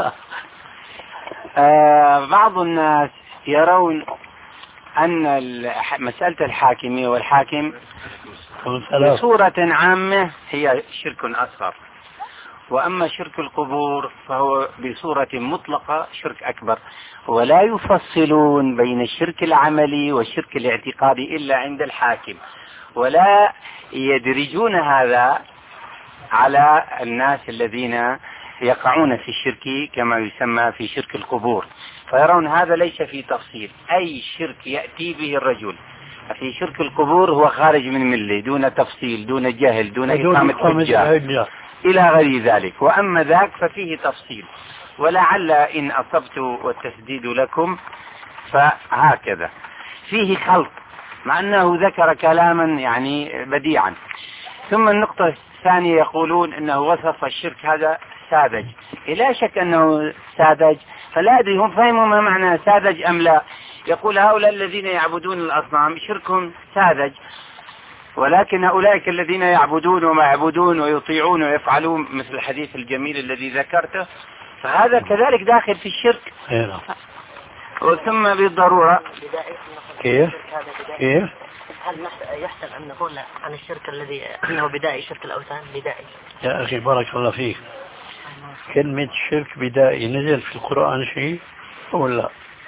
G: آه بعض الناس يرون أن مسألة الحاكمية والحاكم بصورة عامة هي شرك أصغر، وأما شرك القبور فهو بصورة مطلقة شرك أكبر، ولا يفصلون بين الشرك العملي والشرك الاعتقادي إلا عند الحاكم، ولا يدرجون هذا على الناس الذين يقعون في الشرك كما يسمى في شرك القبور، فيرون هذا ليس في تفصيل. أي شرك يأتي به الرجل في شرك القبور هو خارج من ملة دون تفصيل، دون جهل، دون إقامة حجة إلى غير ذلك. وأما ذاك ففيه تفصيل، ولعل إن أصبت والتسديد لكم فهكذا. فيه خلط مع أنه ذكر كلاما يعني بديعا. ثم النقطة الثانية يقولون أنه وصف الشرك هذا ساذج. لا شك أنه ساذج، فلا أدري هم فهموا ما معنى ساذج أم لا. يقول هؤلاء الذين يعبدون الأصنام شركهم ساذج، ولكن أولئك الذين يعبدون وما يعبدون ويطيعون ويفعلون مثل الحديث الجميل الذي ذكرته فهذا كذلك داخل في الشرك. وثم بالضرورة
D: كيف كيف
C: هل يحسن أن نقول عن الشرك الذي أنه بدائي شرك الأوثان بدائي؟
D: يا أخي بارك الله فيك، كلمة شرك بدائي نزل في القرآن شيء ولا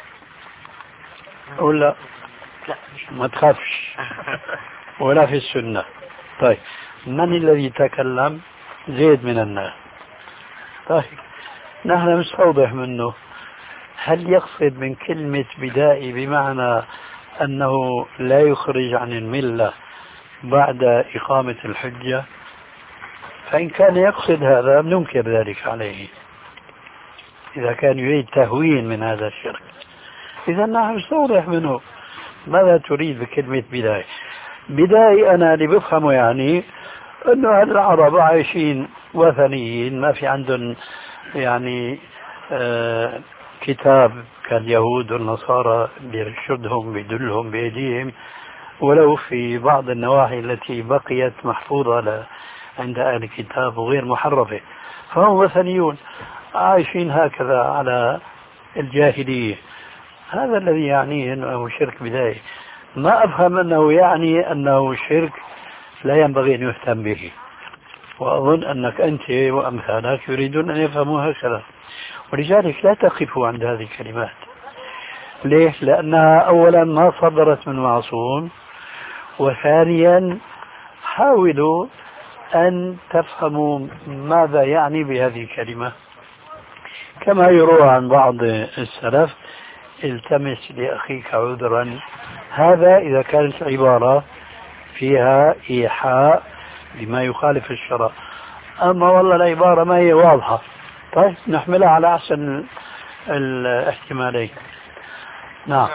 D: ولا
C: لا
D: ما تخافش ولا في السنة. طيب من الذي تكلم؟ زيد من الناس. طيب نحن نستوضح منه، هل يقصد من كلمة بدائي بمعنى أنه لا يخرج عن الملة بعد إقامة الحجة؟ فإن كان يقصد هذا ننكر ذلك عليه إذا كان يريد تهوين من هذا الشرك. إذا نحن نستوضح منه ماذا تريد بكلمة بداية. بداية أنا اللي بفهمه يعني أنه العرب عايشين وثنيين، ما في عندهم يعني آه كتاب كاليهود والنصارى بيرشدهم بيدلهم بأيديهم، ولو في بعض النواحي التي بقيت محفوظة عند أهل الكتاب وغير محرفة، فهم وثنيون عايشين هكذا على الجاهلية. هذا الذي يعنيه أنه شرك بداية. ما أفهم أنه يعني أنه شرك لا ينبغي أن يهتم به، وأظن أنك أنت وأمثالك يريدون أن يفهموا هكذا، ولذلك لا تقفوا عند هذه الكلمات. ليش؟ لأنها أولا ما صدرت من معصوم، وثانيا حاولوا أن تفهموا ماذا يعني بهذه الكلمة. كما يروى عن بعض السلف التمس لأخيك عذرا، هذا إذا كانت عبارة فيها إيحاء لما يخالف الشرع. أما والله العبارة ما هي واضحة، طيب نحملها على أحسن الاحتمالين. نعم.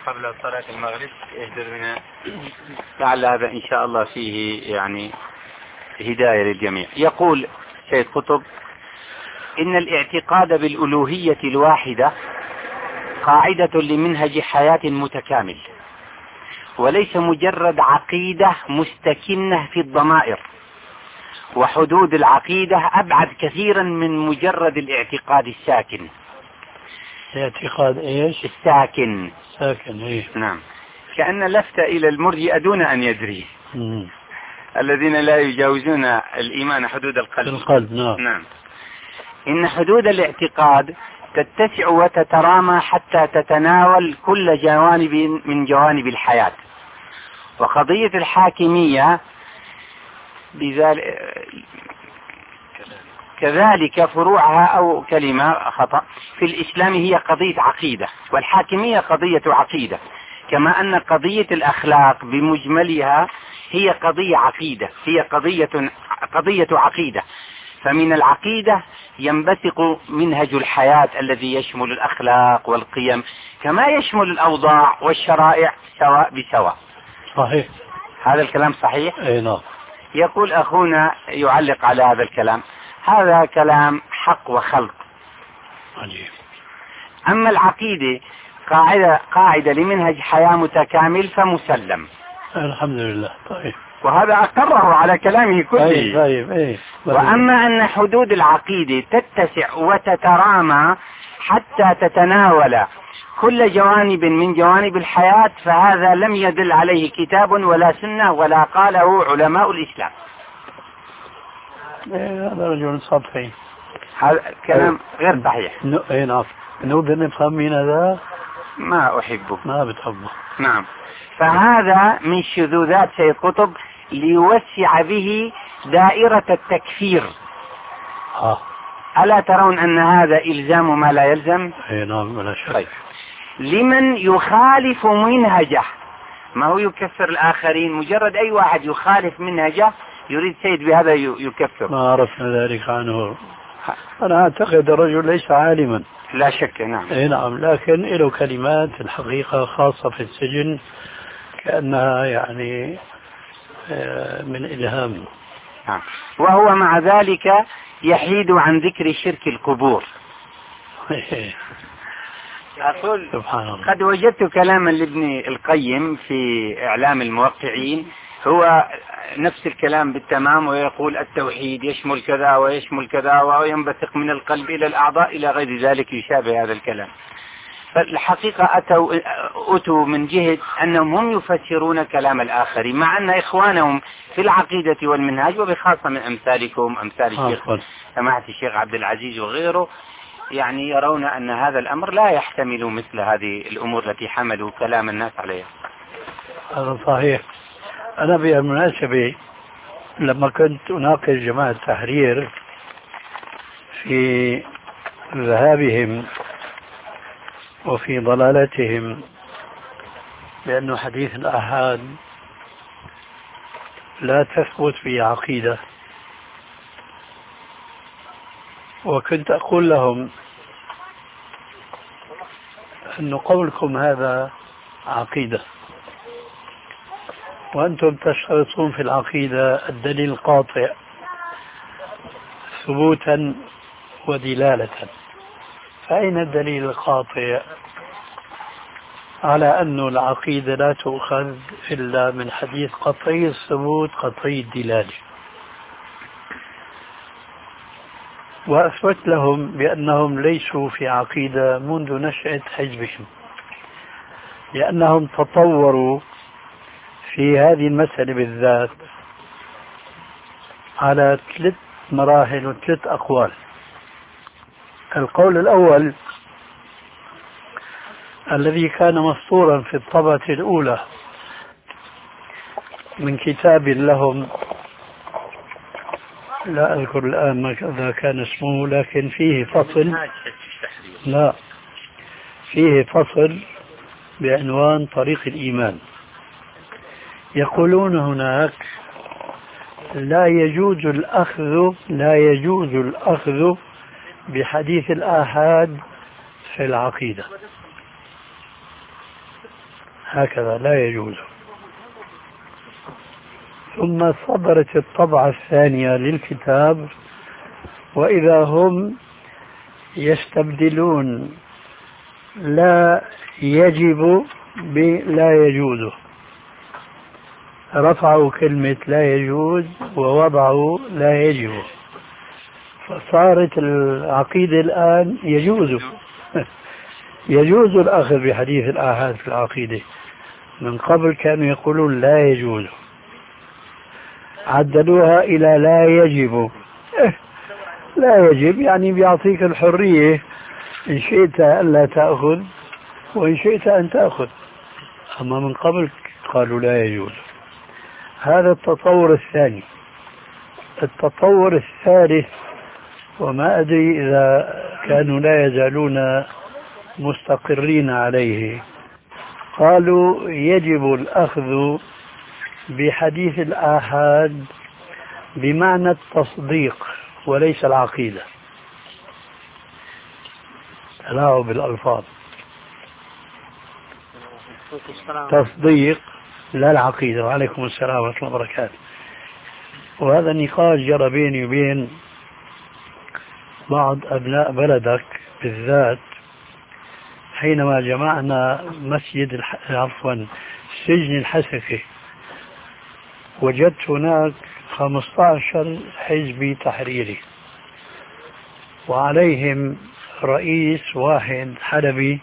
G: قبل صلاة المغرب يهدر بنا، لعل هذا إن شاء الله فيه يعني هداية للجميع. يقول سيد قطب: إن الاعتقاد بالألوهية الواحدة قاعدة لمنهج حياة متكامل، وليس مجرد عقيدة مستكنة في الضمائر، وحدود العقيدة أبعد كثيرا من مجرد الاعتقاد الساكن.
D: الاعتقاد ايش؟
G: الساكن.
D: ساكن ايه.
G: نعم، كأن لفت إلى المرجئة دون أن يدري،
D: مم.
G: الذين لا يجاوزون الإيمان حدود القلب.
D: القلب نعم.
G: نعم. إن حدود الاعتقاد تتسع وتترامى حتى تتناول كل جوانب من جوانب الحياة، وقضية الحاكمية بذلك كذلك فروعها أو كلمة خطأ في الإسلام هي قضية عقيدة، والحاكمية قضية عقيدة، كما أن قضية الأخلاق بمجملها هي قضية عقيدة، هي قضية قضية عقيدة. فمن العقيدة ينبثق منهج الحياة الذي يشمل الأخلاق والقيم، كما يشمل الأوضاع والشرائع سواء بسواء.
D: صحيح.
G: هذا الكلام صحيح؟
D: اي نعم.
G: يقول أخونا يعلق على هذا الكلام: هذا كلام حق وخلق.
D: عجيب.
G: أما العقيدة قاعدة, قاعدة لمنهج حياة متكامل فمسلم.
D: الحمد لله. طيب.
G: وهذا أقره على كلامه كله.
D: طيب طيب ايه.
G: وأما أن حدود العقيدة تتسع وتترامى حتى تتناول كل جوانب من جوانب الحياة، فهذا لم يدل عليه كتاب ولا سنة ولا قاله علماء الإسلام.
D: إيه هذا رجل سطحي.
G: هذا كلام غير صحيح.
D: اي نعم. نقدر نفهم من هذا؟
G: ما أحبه.
D: ما بتحبه.
G: نعم. فهذا من شذوذات سيد قطب ليوسع به دائرة التكفير.
D: آه.
G: ألا ترون أن هذا إلزام ما لا يلزم؟
D: اي نعم ولا شك.
G: طيب. لمن يخالف منهجه، ما هو يكفر الآخرين، مجرد أي واحد يخالف منهجه يريد سيد بهذا يكفر.
D: ما عرفنا ذلك عنه. أنا أعتقد الرجل ليس عالما.
G: لا شك. نعم.
D: اي نعم، لكن له كلمات الحقيقة خاصة في السجن كأنها يعني من إلهام.
G: نعم. وهو مع ذلك يحيد عن ذكر شرك القبور. أقول
D: سبحان الله.
G: قد وجدت كلاما لابن القيم في إعلام الموقعين هو نفس الكلام بالتمام، ويقول التوحيد يشمل كذا ويشمل كذا وينبثق من القلب إلى الأعضاء إلى غير ذلك يشابه هذا الكلام. فالحقيقة أتوا, أتوا من جهة أنهم هم يفسرون كلام الآخرين، مع أن إخوانهم في العقيدة والمنهاج وبخاصة من أمثالكم أمثال الشيخ سماحة الشيخ عبد العزيز وغيره يعني يرون أن هذا الأمر لا يحتمل مثل هذه الأمور التي حملوا كلام الناس عليها.
D: هذا صحيح. أنا بالمناسبة لما كنت أناقش جماعة التحرير في ذهابهم وفي ضلالتهم بأن حديث الآحاد لا تثبت في عقيدة، وكنت أقول لهم أن قولكم هذا عقيدة، وأنتم تشترطون في العقيدة الدليل القاطع ثبوتا ودلالة، فأين الدليل القاطع على أن العقيدة لا تؤخذ إلا من حديث قطعي الثبوت قطعي الدلالة؟ وأثبت لهم بأنهم ليسوا في عقيدة منذ نشأة حزبهم، لأنهم تطوروا في هذه المسألة بالذات على ثلاث مراحل وثلاث أقوال. القول الأول الذي كان مسطورا في الطبعة الأولى من كتاب لهم لا أذكر الآن ماذا كان اسمه، لكن فيه فصل لا فيه فصل بعنوان طريق الإيمان. يقولون هناك لا يجوز الأخذ لا يجوز الأخذ بحديث الآحاد في العقيدة. هكذا لا يجوز. ثم صدرت الطبعة الثانية للكتاب، وإذا هم يستبدلون لا يجب بلا يجوز، رفعوا كلمة لا يجوز ووضعوا لا يجب، فصارت العقيدة الآن يجوز يجوز الأخذ بحديث الآحاد في العقيدة. من قبل كانوا يقولون لا يجوز، عدلوها إلى لا يجب. لا يجب يعني بيعطيك الحرية، إن شئت ألا تأخذ وإن شئت أن تأخذ، أما من قبل قالوا لا يجوز. هذا التطور الثاني. التطور الثالث، وما أدري إذا كانوا لا يزالون مستقرين عليه، قالوا يجب الأخذ بحديث الآحاد بمعنى التصديق وليس العقيدة. تلاعب بالألفاظ، تصديق لا العقيدة. وعليكم السلام ورحمة الله وبركاته. وهذا النقاش جرى بيني وبين بعض أبناء بلدك بالذات حينما جمعنا مسجد الح... عفوا سجن الحسكة. وجدت هناك خمسة عشر حزبي تحريري، وعليهم رئيس واحد حلبي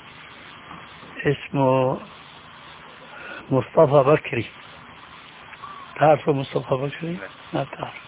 D: اسمه مصطفى بكري. تعرفوا مصطفى بكري؟ ما تعرف.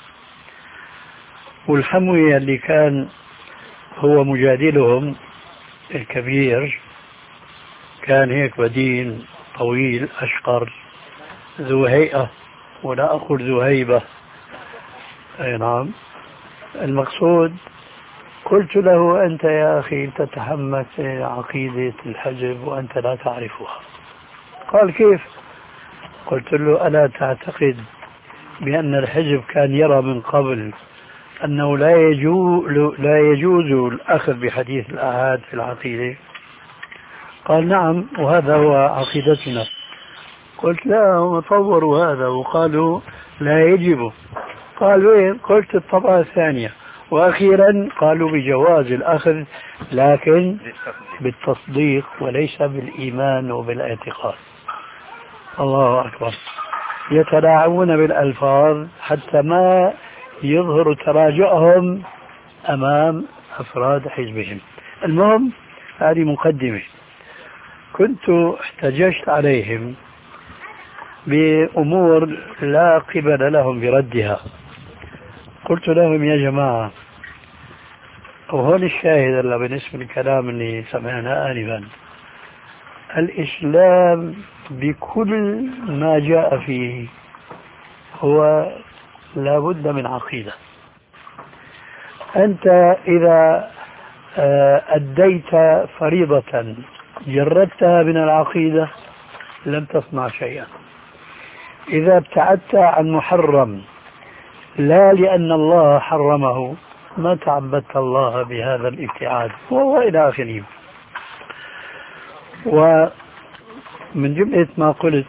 D: والحموي اللي كان هو مجادلهم الكبير كان هيك بدين طويل أشقر ذو هيئة، ولا أقول ذو هيبة. أي نعم. المقصود قلت له أنت يا أخي تتحمس عقيدة الحجب وأنت لا تعرفها. قال كيف؟ قلت له ألا تعتقد بأن الحزب كان يرى من قبل أنه لا يجوز لا يجوز الأخذ بحديث الآحاد في العقيدة؟ قال نعم وهذا هو عقيدتنا. قلت لا، هم طوروا هذا وقالوا لا يجب. قال وين؟ قلت الطبعة الثانية. وأخيرا قالوا بجواز الأخذ لكن بالتصديق وليس بالإيمان وبالاعتقاد. الله أكبر. يتلاعبون بالألفاظ حتى ما يظهر تراجعهم أمام أفراد حزبهم. المهم هذه مقدمة. كنت احتججت عليهم بأمور لا قبل لهم بردها. قلت لهم يا جماعة، وهون الشاهد اللي بالنسبة للكلام اللي سمعنا آنفا، الإسلام بكل ما جاء فيه هو لا بد من عقيدة. أنت إذا أديت فريضة جردتها من العقيدة لم تصنع شيئا. إذا ابتعدت عن محرم لا لأن الله حرمه ما تعبدت الله بهذا الابتعاد، وهو إلى آخره. ومن جملة ما قلت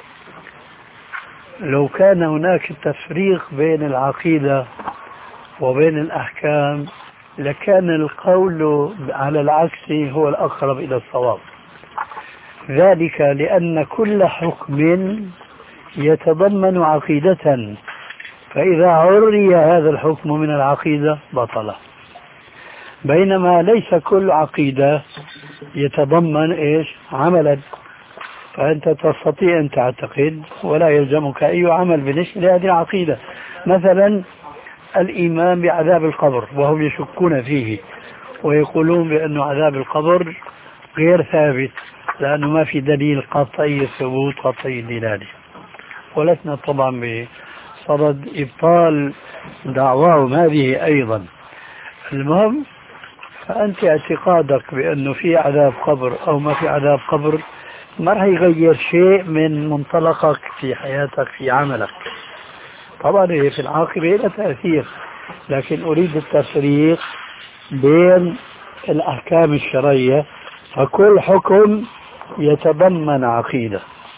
D: لو كان هناك تفريق بين العقيدة وبين الأحكام لكان القول على العكس هو الأقرب إلى الصواب. ذلك لأن كل حكم يتضمن عقيدة، فإذا عري هذا الحكم من العقيدة بطل، بينما ليس كل عقيدة يتضمن إيش؟ عملا. فأنت تستطيع أن تعتقد ولا يلزمك أي عمل بالنسبة لهذه العقيدة. مثلا الإيمان بعذاب القبر، وهم يشكون فيه ويقولون بأن عذاب القبر غير ثابت لأنه ما في دليل قطعي الثبوت قطعي الدلالة. ولسنا طبعا بصدد إبطال دعواهم هذه أيضا. المهم فأنت اعتقادك بأنه في عذاب قبر أو ما في عذاب قبر ما راح يغير شيء من منطلقك في حياتك في عملك. طبعا في العاقبة لا تأثير، لكن أريد التفريق بين الأحكام الشرعية، فكل حكم يتضمن عقيدة.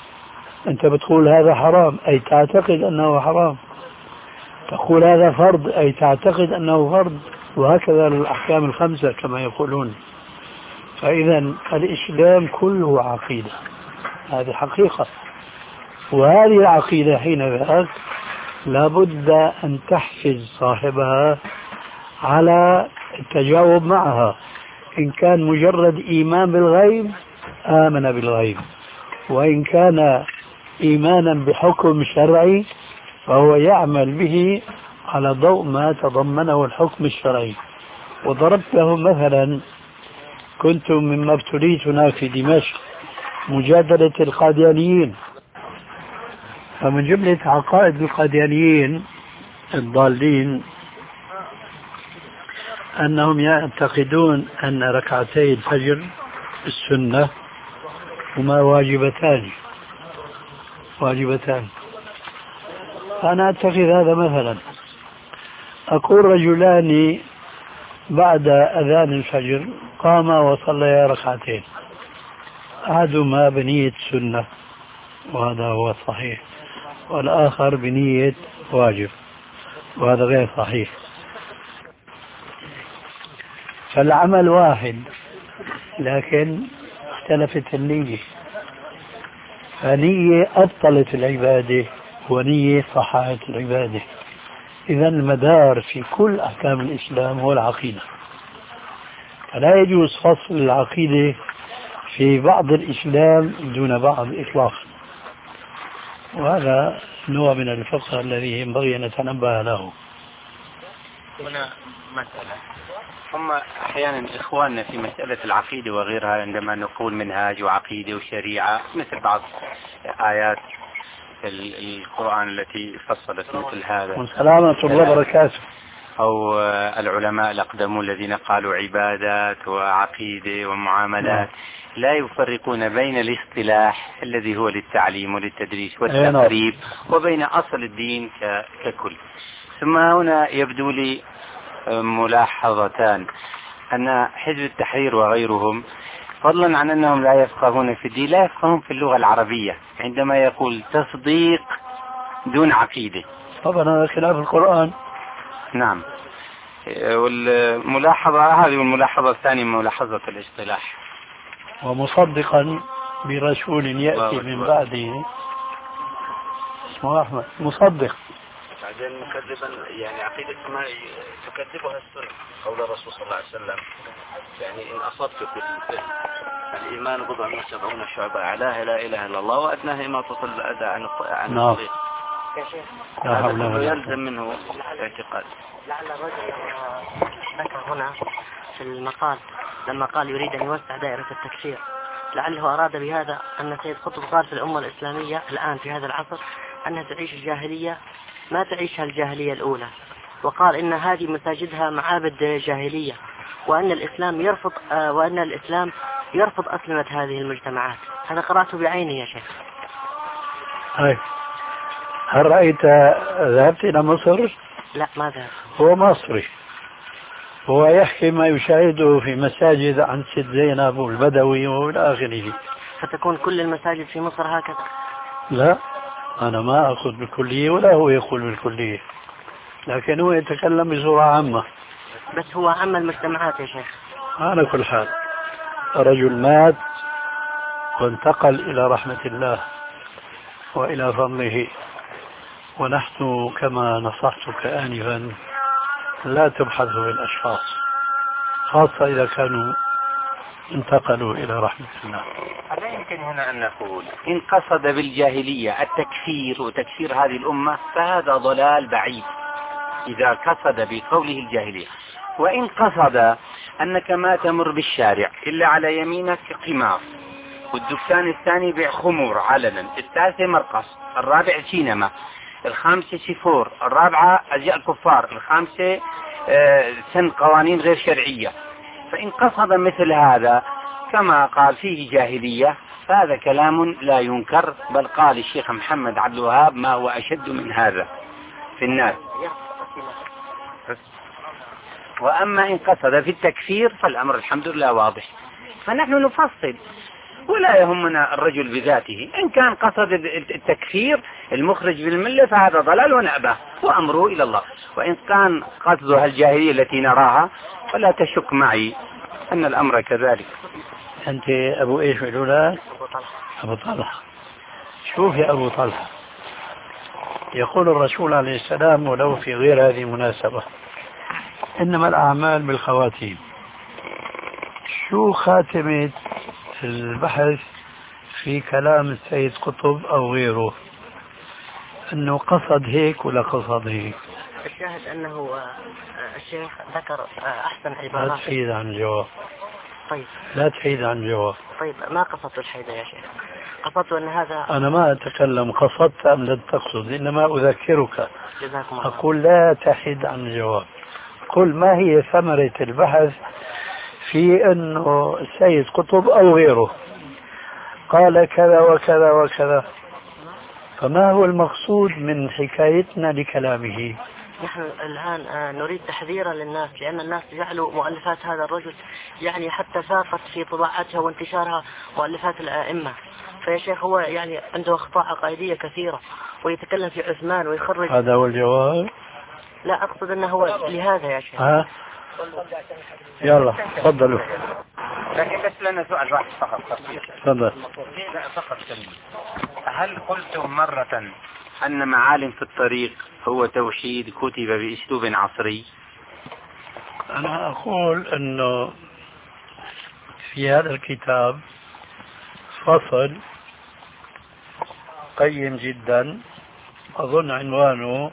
D: أنت بتقول هذا حرام أي تعتقد أنه حرام، تقول هذا فرض أي تعتقد أنه فرض، وهكذا الأحكام الخمسة كما يقولون. فإذا الإسلام كله عقيدة، هذه حقيقة، وهذه العقيدة حين ذاك لابد أن تحفز صاحبها على التجاوب معها. إن كان مجرد إيمان بالغيب آمن بالغيب، وإن كان إيمانا بحكم شرعي فهو يعمل به على ضوء ما تضمنه الحكم الشرعي. وضربت لهم مثلا، كنت مما ابتليت هناك في دمشق مجادلة القاديانيين، فمن جملة عقائد القاديانيين الضالين أنهم يعتقدون أن ركعتي الفجر السنة هما واجبتان واجبتان أنا أتخذ هذا مثلا، أقول رجلان بعد أذان الفجر قاما وصليا ركعتين، أحدهما بنية سنة وهذا هو الصحيح، والآخر بنية واجب وهذا غير صحيح. فالعمل واحد لكن اختلفت النية، فنية أبطلت العبادة ونية صححت العبادة. إذا المدار في كل أحكام الإسلام هو العقيدة، فلا يجوز فصل العقيدة في بعض الإسلام دون بعض إطلاقا، وهذا نوع من الفقه الذي ينبغي أن نتنبه له.
G: هنا مسألة، هم أحيانا إخواننا في مسألة العقيدة وغيرها عندما نقول منهاج وعقيدة وشريعة مثل بعض آيات القرآن التي فصلت مثل هذا
D: والسلامة الله وبركاته،
G: أو العلماء الأقدمون الذين قالوا عبادات وعقيدة ومعاملات، لا يفرقون بين الاصطلاح الذي هو للتعليم وللتدريس والتقريب وبين أصل الدين ككل. ثم هنا يبدو لي ملاحظتان، أن حزب التحرير وغيرهم فضلا عن أنهم لا يفقهون في الدين لا يفقهون في اللغة العربية عندما يقول تصديق دون عقيدة.
D: طبعا هذا خلاف القرآن.
G: نعم. والملاحظة هذه، والملاحظة الثانية ملاحظة الاصطلاح.
D: ومصدقا برسول يأتي من بعده اسمه أحمد مصدق.
F: بعدين مكذبا يعني عقيدة ما تكذبها السنة، قول الرسول صلى الله عليه وسلم يعني إن أصبت في الإيمان بضع وسبعون شعبة، أعلاها لا إله إلا الله وأدناها ما تطل الأذى عن عن الطريق. هذا يلزم منه الاعتقاد.
C: لعل الرجل ذكر هنا في المقال لما قال يريد أن يوسع دائرة التكفير، لعله أراد بهذا أن سيد قطب قال في الأمة الإسلامية الآن في هذا العصر أنها تعيش الجاهلية ما تعيشها الجاهلية الأولى، وقال إن هذه مساجدها معابد جاهلية، وأن الإسلام يرفض آه وأن الإسلام يرفض أسلمة هذه المجتمعات. هذا قرأته بعيني يا شيخ.
D: هاي. هل رأيت ذهبت إلى مصر؟
C: لا ما ذهب.
D: هو مصري، هو يحكي ما يشاهده في مساجد عن سيد زينب والبدوي وإلى آخره.
C: فتكون كل المساجد في مصر هكذا؟
D: لا، أنا ما أخذ بالكلية ولا هو يقول بالكلية، لكن هو يتكلم بصورة عامة.
C: بس هو عام المجتمعات يا شيخ.
D: على كل حال رجل مات وانتقل إلى رحمة الله وإلى فضله، ونحن كما نصحتك آنفا لا تبحث في الأشخاص، خاصة إذا كانوا انتقلوا إلى رحمة الله.
G: لا يمكن هنا أن نقول إن قصد بالجاهلية التكفير وتكفير هذه الأمة فهذا ضلال بعيد إذا قصد بقوله الجاهلية، وإن قصد أنك ما تمر بالشارع إلا على يمينك قمار، والدكان الثاني بيع خمور علنا، الثالثة مرقص، الرابع سينما، الخامسة سيفور، الرابعة أزياء الكفار، الخامسة آه سن قوانين غير شرعية، فإن قصد مثل هذا كما قال فيه جاهلية فهذا كلام لا ينكر، بل قال الشيخ محمد عبد الوهاب ما هو أشد من هذا في الناس. وأما إن قصد في التكفير فالأمر الحمد لله واضح. فنحن نفصل ولا يهمنا الرجل بذاته. إن كان قصد التكفير المخرج بالملة فهذا ضلال ونأبه وأمره إلى الله، وإن كان قصده الجاهلية التي نراها فلا تشك معي أن الأمر كذلك.
D: أنت أبو إيش الأولاد؟ أبو طلحة. شوف يا أبو طلحة، يقول الرسول عليه السلام ولو في غير هذه المناسبة إنما الأعمال بالخواتيم. شو خاتمة البحث في كلام السيد قطب أو غيره؟ أنه قصد هيك ولا قصد هيك؟
C: الشاهد أنه الشيخ ذكر أحسن
D: لا
C: عبارات.
D: تحيد عن الجواب.
C: طيب
D: لا تحيد عن الجواب.
C: طيب ما قصدت الحيدة يا شيخ، قصدت أن هذا.
D: أنا ما أتكلم قصدت أم لم تقصد، إنما أذكرك.
C: جزاكم الله.
D: أقول لا تحيد عن الجواب. قل ما هي ثمرة البحث في أنه السيد قطب أو غيره قال كذا وكذا وكذا، فما هو المقصود من حكايتنا لكلامه؟
C: نحن الآن نريد تحذيرا للناس، لأن الناس جعلوا مؤلفات هذا الرجل يعني حتى فاقت في طباعتها وانتشارها مؤلفات الأئمة. فيا شيخ هو يعني عنده أخطاء عقائدية كثيرة ويتكلم في عثمان ويخرج.
D: هذا هو الجواب؟
C: لا أقصد أنه هو لهذا يا شيخ.
D: ها؟ يلا تفضلوا.
G: لكن بس لنا سؤال واحد فقط.
D: تفضل.
G: فقط كلمة. هل قلتم مرة أن معالم في الطريق هو توحيد كتب بأسلوب عصري؟
D: أنا أقول أنه في هذا الكتاب فصل قيم جدا، أظن عنوانه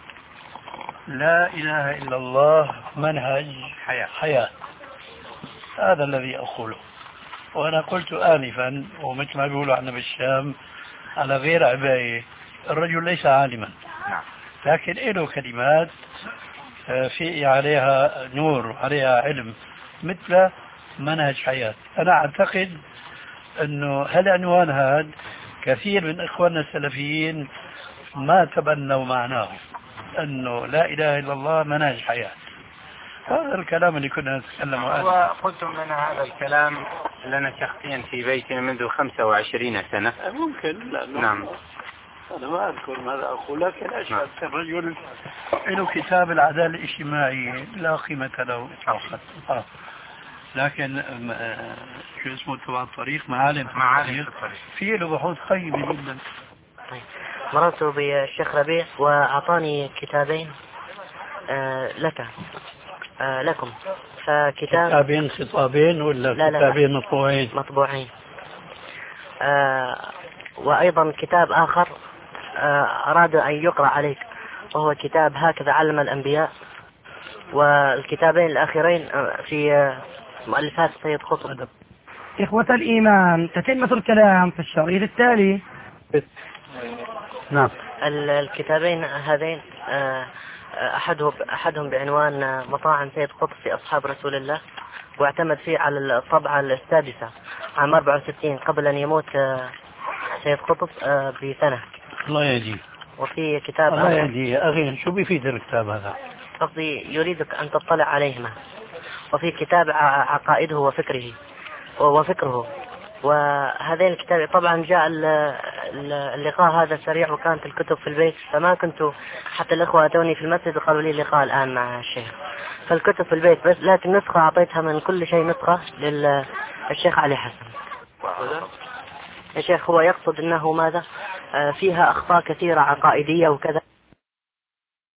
D: لا إله إلا الله منهج حياة, حياة. هذا الذي أقوله. وأنا قلت آنفا ومثل ما بيقولوا عنا بالشام على غير عباية، الرجل ليس عالما لكن له كلمات في عليها نور عليها علم مثل منهج حياة. أنا أعتقد أنه هالعنوان هذا كثير من إخواننا السلفيين ما تبنوا معناه، أنه لا إله إلا الله منهج حياة. هذا الكلام اللي كنا نتكلم عنه.
G: وقلتم لنا هذا الكلام لنا شخصيا في بيتنا منذ خمسة وعشرين سنة.
D: ممكن لا
G: نعم.
D: أنا ما أذكر ماذا أقول، لكن أشهد الرجل له كتاب العدالة الاجتماعية لا قيمة له آه. لكن شو اسمه تبع الطريق معالم
G: معالم الطريق
D: فيه له بحوث قيمة جدا.
C: طيب. مررت بالشيخ ربيع وأعطاني كتابين آه لك آه لكم. فكتاب
D: كتابين خطابين ولا لا كتابين لا مطبوعين؟
C: مطبوعين. آه وأيضا كتاب آخر آه أراد أن يقرأ عليك، وهو كتاب هكذا علم الأنبياء. والكتابين الأخيرين في مؤلفات السيد قطب.
B: إخوة الإيمان، تتمة الكلام في الشريط التالي.
D: نعم.
C: الكتابين هذين أحدهم أحدهم بعنوان مطاعم سيد قطب في أصحاب رسول الله، واعتمد فيه على الطبعة السادسة عام أربعة وستين قبل أن يموت سيد قطب بسنة.
D: الله يهديه.
C: وفي كتاب
D: الله يهديه يا أخي، شو بيفيد الكتاب هذا؟
C: قصدي يريدك أن تطلع عليهما. وفي كتاب عقائده وفكره وفكره وهذين الكتاب. طبعا جاء اللقاء هذا سريع وكانت الكتب في البيت، فما كنت حتى الأخوة أتوني في المسجد وقالوا لي اللقاء الآن مع الشيخ، فالكتب في البيت بس، لكن نسخة أعطيتها من كل شيء نسخة للشيخ علي حسن. يا شيخ هو يقصد أنه ماذا فيها أخطاء كثيرة عقائدية وكذا.